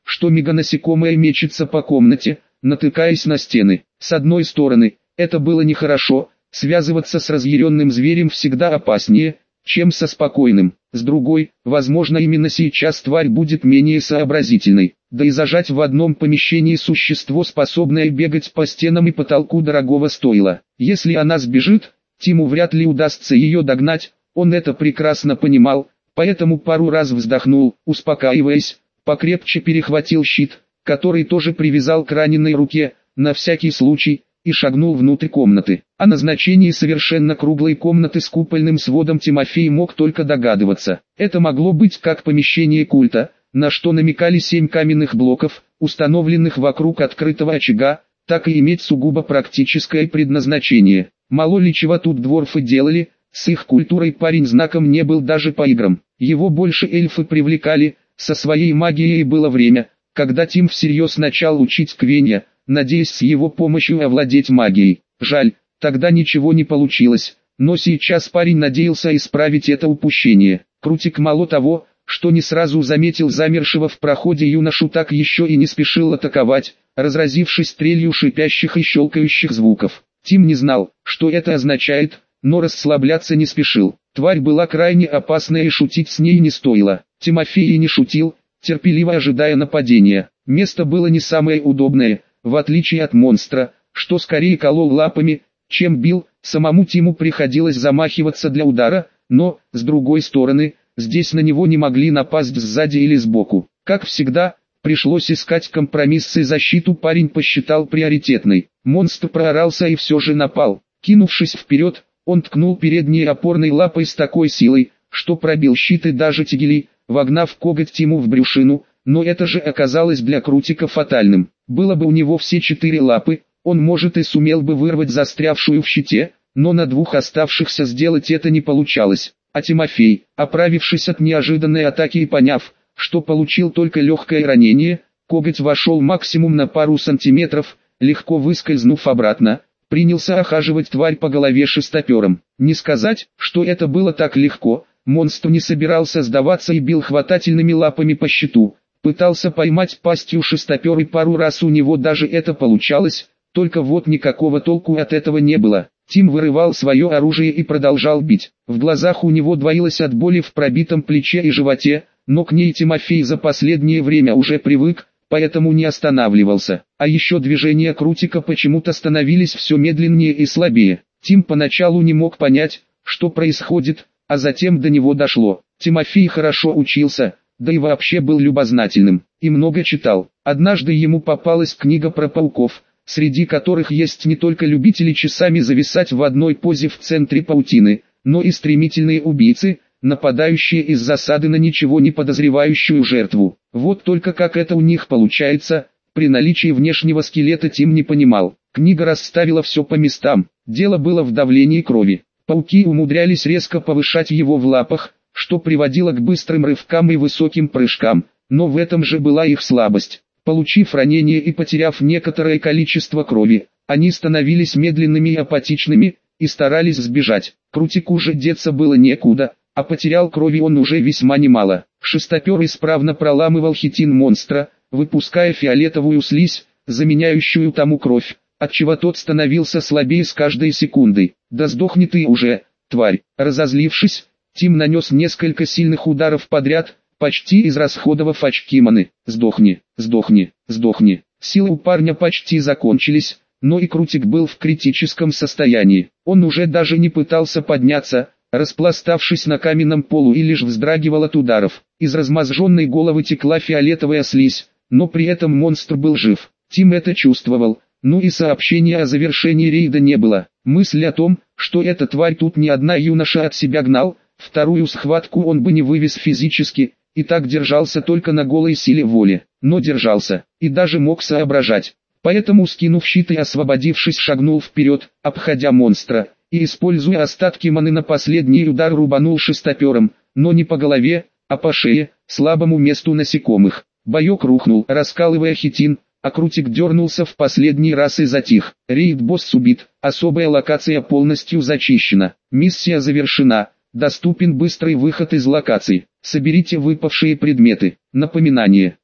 что меганасекомое мечется по комнате, натыкаясь на стены. С одной стороны, это было нехорошо, связываться с разъяренным зверем всегда опаснее, чем со спокойным. С другой, возможно, именно сейчас тварь будет менее сообразительной. Да и зажать в одном помещении существо, способное бегать по стенам и потолку, дорогого стоило. Если она сбежит, Тиму вряд ли удастся ее догнать, он это прекрасно понимал, поэтому пару раз вздохнул, успокаиваясь, покрепче перехватил щит, который тоже привязал к раненой руке, на всякий случай, и шагнул внутрь комнаты. О назначении совершенно круглой комнаты с купольным сводом Тимофей мог только догадываться. Это могло быть как помещение культа, на что намекали семь каменных блоков, установленных вокруг открытого очага, так и иметь сугубо практическое предназначение. Мало ли чего тут дворфы делали, с их культурой парень знаком не был даже по играм. Его больше эльфы привлекали, со своей магией было время, когда Тим всерьез начал учить Квенья, надеясь с его помощью овладеть магией. Жаль, тогда ничего не получилось, но сейчас парень надеялся исправить это упущение. Крутик мало того, что не сразу заметил замершего в проходе юношу, так еще и не спешил атаковать, разразившись трелью шипящих и щелкающих звуков. Тим не знал, что это означает, но расслабляться не спешил. Тварь была крайне опасная и шутить с ней не стоило. Тимофей и не шутил, терпеливо ожидая нападения. Место было не самое удобное, в отличие от монстра, что скорее колол лапами, чем бил. Самому Тиму приходилось замахиваться для удара, но, с другой стороны, здесь на него не могли напасть сзади или сбоку. Как всегда, пришлось искать компромисс, и защиту парень посчитал приоритетной. Монстр проорался и все же напал. Кинувшись вперед, он ткнул передней опорной лапой с такой силой, что пробил щит и даже тигели, вогнав коготь Тиму в брюшину, но это же оказалось для Крутика фатальным. Было бы у него все четыре лапы, он, может, и сумел бы вырвать застрявшую в щите, но на двух оставшихся сделать это не получалось. А Тимофей, оправившись от неожиданной атаки и поняв, что получил только легкое ранение, коготь вошел максимум на пару сантиметров, легко выскользнув обратно, принялся охаживать тварь по голове шестопером. Не сказать, что это было так легко, монстр не собирался сдаваться и бил хватательными лапами по щиту, пытался поймать пастью шестопер, и пару раз у него даже это получалось, только вот никакого толку от этого не было. Тим вырывал свое оружие и продолжал бить. В глазах у него двоилось от боли в пробитом плече и животе, но к ней Тимофей за последнее время уже привык, поэтому не останавливался. А еще движения Крутика почему-то становились все медленнее и слабее. Тим поначалу не мог понять, что происходит, а затем до него дошло. Тимофей хорошо учился, да и вообще был любознательным, и много читал. Однажды ему попалась книга про пауков, среди которых есть не только любители часами зависать в одной позе в центре паутины, но и стремительные убийцы, нападающие из засады на ничего не подозревающую жертву. Вот только как это у них получается, при наличии внешнего скелета Тим не понимал. Книга расставила все по местам, дело было в давлении крови. Пауки умудрялись резко повышать его в лапах, что приводило к быстрым рывкам и высоким прыжкам, но в этом же была их слабость. Получив ранение и потеряв некоторое количество крови, они становились медленными и апатичными, и старались сбежать. Крутику же деться было некуда, а потерял крови он уже весьма немало. Шестопер исправно проламывал хитин монстра, выпуская фиолетовую слизь, заменяющую тому кровь, отчего тот становился слабее с каждой секундой. «Да сдохни ты уже, тварь!» Разозлившись, Тим нанес несколько сильных ударов подряд, почти израсходовав очки маны. «Сдохни, сдохни, сдохни!» Силы у парня почти закончились, но и Крутик был в критическом состоянии. Он уже даже не пытался подняться, распластавшись на каменном полу, и лишь вздрагивал от ударов. Из размозженной головы текла фиолетовая слизь, но при этом монстр был жив. Тим это чувствовал, ну и сообщения о завершении рейда не было. Мысль о том, что эта тварь тут не одна, юноша от себя гнал, вторую схватку он бы не вывез физически, и так держался только на голой силе воли. Но держался, и даже мог соображать. Поэтому, скинув щит и освободившись, шагнул вперед, обходя монстра, и, используя остатки маны, на последний удар рубанул шестопером, но не по голове, а по шее, слабому месту насекомых. Боек рухнул, раскалывая хитин, а Крутик дернулся в последний раз и затих. Рейд-босс убит, особая локация полностью зачищена, миссия завершена, доступен быстрый выход из локации. Соберите выпавшие предметы. Напоминание.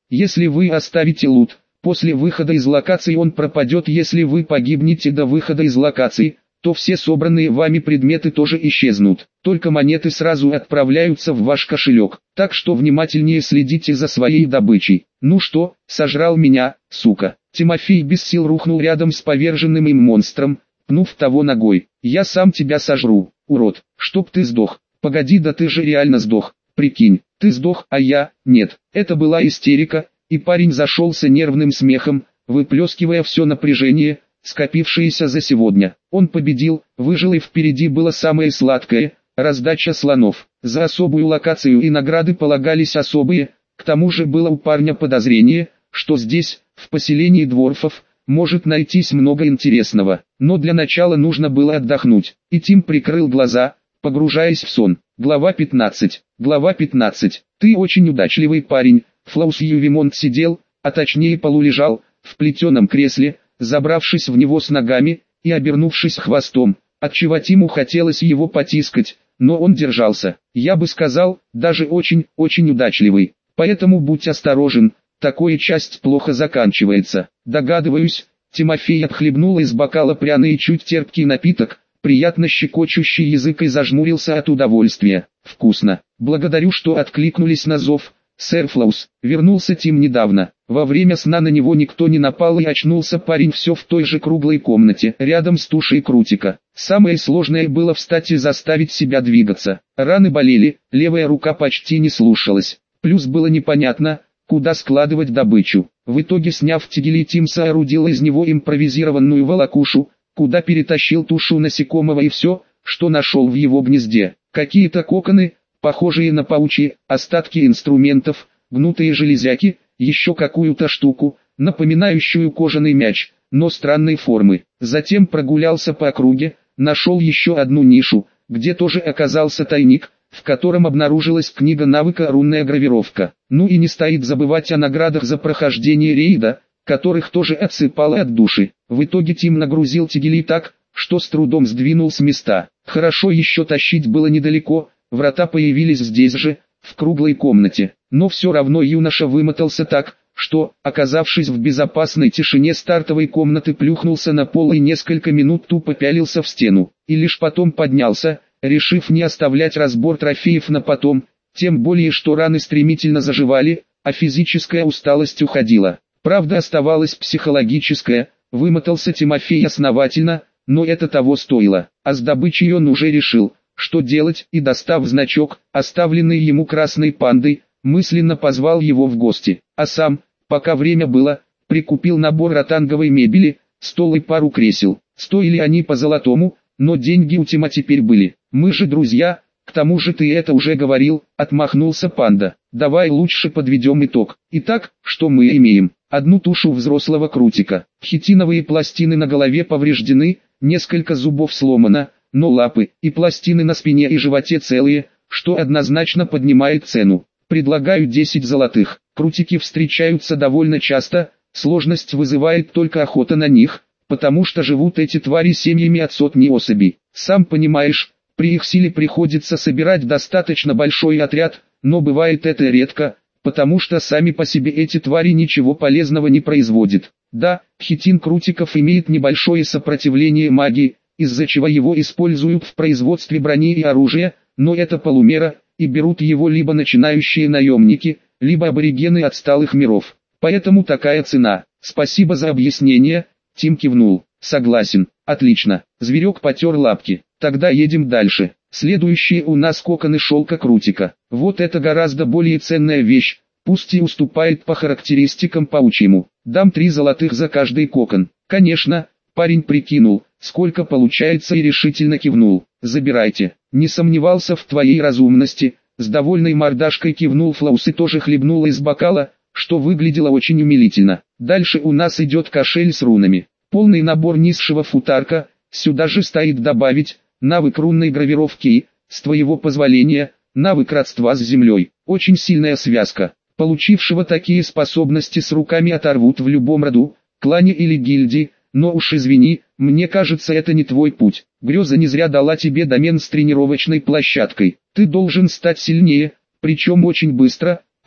Если вы оставите лут, после выхода из локации он пропадет. Если вы погибнете до выхода из локации, то все собранные вами предметы тоже исчезнут. Только монеты сразу отправляются в ваш кошелек. Так что внимательнее следите за своей добычей. Ну что, сожрал меня, сука. Тимофей без сил рухнул рядом с поверженным им монстром, пнув того ногой. Я сам тебя сожру, урод, чтоб ты сдох. Погоди, да ты же реально сдох. Прикинь, ты сдох, а я, нет. Это была истерика, и парень зашелся нервным смехом, выплескивая все напряжение, скопившееся за сегодня. Он победил, выжил, и впереди было самое сладкое – раздача слонов. За особую локацию и награды полагались особые, к тому же было у парня подозрение, что здесь, в поселении дворфов, может найтись много интересного. Но для начала нужно было отдохнуть, и Тим прикрыл глаза, погружаясь в сон. Глава пятнадцать. Глава пятнадцать. Ты очень удачливый парень. Флаус Ювимонт сидел, а точнее полулежал, в плетеном кресле, забравшись в него с ногами и обернувшись хвостом, отчего Тиму хотелось его потискать, но он держался. Я бы сказал, даже очень-очень удачливый. Поэтому будь осторожен, такое часть плохо заканчивается. Догадываюсь. Тимофей отхлебнул из бокала пряный и чуть терпкий напиток, приятно щекочущий язык, и зажмурился от удовольствия. Вкусно. Благодарю, что откликнулись на зов, сэр Флаус. Вернулся Тим недавно. Во время сна на него никто не напал, и очнулся парень все в той же круглой комнате, рядом с тушей Крутика. Самое сложное было встать и заставить себя двигаться. Раны болели, левая рука почти не слушалась. Плюс было непонятно, куда складывать добычу. В итоге, сняв тигели, Тим соорудил из него импровизированную волокушу, куда перетащил тушу насекомого и все, что нашел в его гнезде. Какие-то коконы, похожие на паучьи, остатки инструментов, гнутые железяки, еще какую-то штуку, напоминающую кожаный мяч, но странной формы. Затем прогулялся по округе, нашел еще одну нишу, где тоже оказался тайник, в котором обнаружилась книга навыка «Рунная гравировка». Ну и не стоит забывать о наградах за прохождение рейда, которых тоже отсыпало от души. В итоге Тим нагрузил тигелей так, что с трудом сдвинул с места. Хорошо еще тащить было недалеко, врата появились здесь же, в круглой комнате. Но все равно юноша вымотался так, что, оказавшись в безопасной тишине стартовой комнаты, плюхнулся на пол и несколько минут тупо пялился в стену. И лишь потом поднялся, решив не оставлять разбор трофеев на потом, тем более что раны стремительно заживали, а физическая усталость уходила. Правда, оставалась психологическая. Вымотался Тимофей основательно, но это того стоило. А с добычей он уже решил, что делать, и, достав значок, оставленный ему красной пандой, мысленно позвал его в гости. А сам, пока время было, прикупил набор ротанговой мебели, стол и пару кресел. Стоили они по золотому, но деньги у Тима теперь были. Мы же друзья, к тому же ты это уже говорил, отмахнулся панда. Давай лучше подведем итог. Итак, что мы имеем? Одну тушу взрослого Крутика. Хитиновые пластины на голове повреждены, несколько зубов сломано, но лапы и пластины на спине и животе целые, что однозначно поднимает цену. Предлагаю десять золотых. Крутики встречаются довольно часто, сложность вызывает только охота на них, потому что живут эти твари семьями от сотни особей. Сам понимаешь, при их силе приходится собирать достаточно большой отряд, но бывает это редко, потому что сами по себе эти твари ничего полезного не производят. Да, хитин Крутиков имеет небольшое сопротивление магии, из-за чего его используют в производстве брони и оружия, но это полумера, и берут его либо начинающие наемники, либо аборигены отсталых миров. Поэтому такая цена. Спасибо за объяснение. Тим кивнул. Согласен. Отлично. Зверек потер лапки. Тогда едем дальше. Следующие у нас коконы шелка Крутика. Вот это гораздо более ценная вещь, пусть и уступает по характеристикам паучьему. Дам три золотых за каждый кокон. Конечно, парень прикинул, сколько получается, и решительно кивнул. Забирайте. Не сомневался в твоей разумности. С довольной мордашкой кивнул Флаус и тоже хлебнул из бокала, что выглядело очень умилительно. Дальше у нас идет кошель с рунами. Полный набор низшего футарка, сюда же стоит добавить навык рунной гравировки и, с твоего позволения, навык родства с землей. Очень сильная связка. Получившего такие способности с руками оторвут в любом роду, клане или гильдии, но уж извини, мне кажется, это не твой путь. Греза не зря дала тебе домен с тренировочной площадкой. Ты должен стать сильнее, причем очень быстро,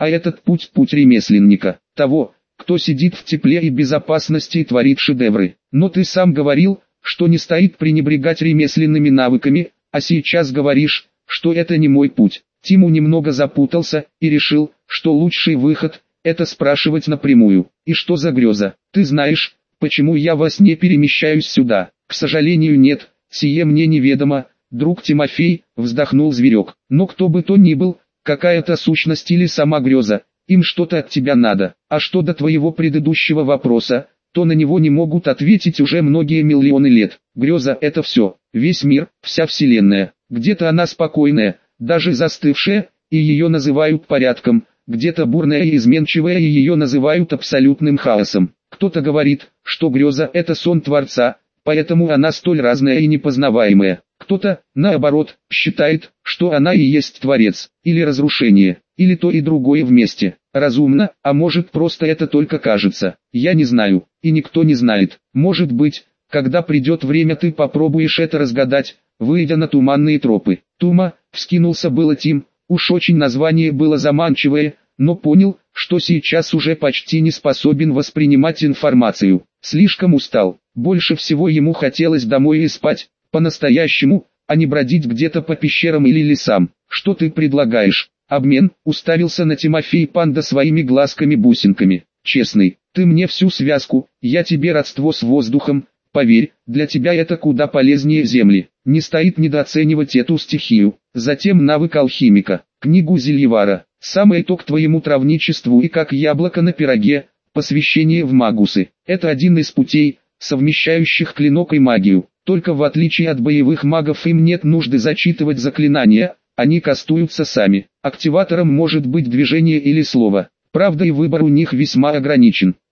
А этот путь – путь ремесленника, того, кто сидит в тепле и безопасности и творит шедевры. Но ты сам говорил, что не стоит пренебрегать ремесленными навыками, а сейчас говоришь, что это не мой путь. Тиму немного запутался и решил, что лучший выход – это спрашивать напрямую. И что за греза? Ты знаешь, почему я во сне перемещаюсь сюда? К сожалению нет, сие мне неведомо, друг Тимофей, вздохнул зверек. Но кто бы то ни был, какая-то сущность или сама греза, им что-то от тебя надо. А что до твоего предыдущего вопроса, то на него не могут ответить уже многие миллионы лет. Греза – это все, весь мир, вся вселенная. Где-то она спокойная, даже застывшая, и ее называют порядком, где-то бурная и изменчивая, и ее называют абсолютным хаосом. Кто-то говорит, что греза – это сон Творца, поэтому она столь разная и непознаваемая. Кто-то, наоборот, считает, что она и есть Творец, или разрушение, или то и другое вместе. Разумно, а может просто это только кажется. Я не знаю, и никто не знает. Может быть, когда придет время, ты попробуешь это разгадать, выйдя на туманные тропы. Тума, вскинулся было Тим, уж очень название было заманчивое, но понял, что сейчас уже почти не способен воспринимать информацию. Слишком устал, больше всего ему хотелось домой и спать, по-настоящему, а не бродить где-то по пещерам или лесам. Что ты предлагаешь? Обмен, уставился на Тимофей Панда своими глазками-бусинками. Честный, ты мне всю связку, я тебе родство с воздухом, поверь, для тебя это куда полезнее земли. Не стоит недооценивать эту стихию. Затем навык алхимика, книгу Зельевара, самый итог твоему травничеству и как яблоко на пироге, посвящение в магусы. Это один из путей, совмещающих клинок и магию. Только в отличие от боевых магов им нет нужды зачитывать заклинания, они кастуются сами. Активатором может быть движение или слово. Правда и выбор у них весьма ограничен.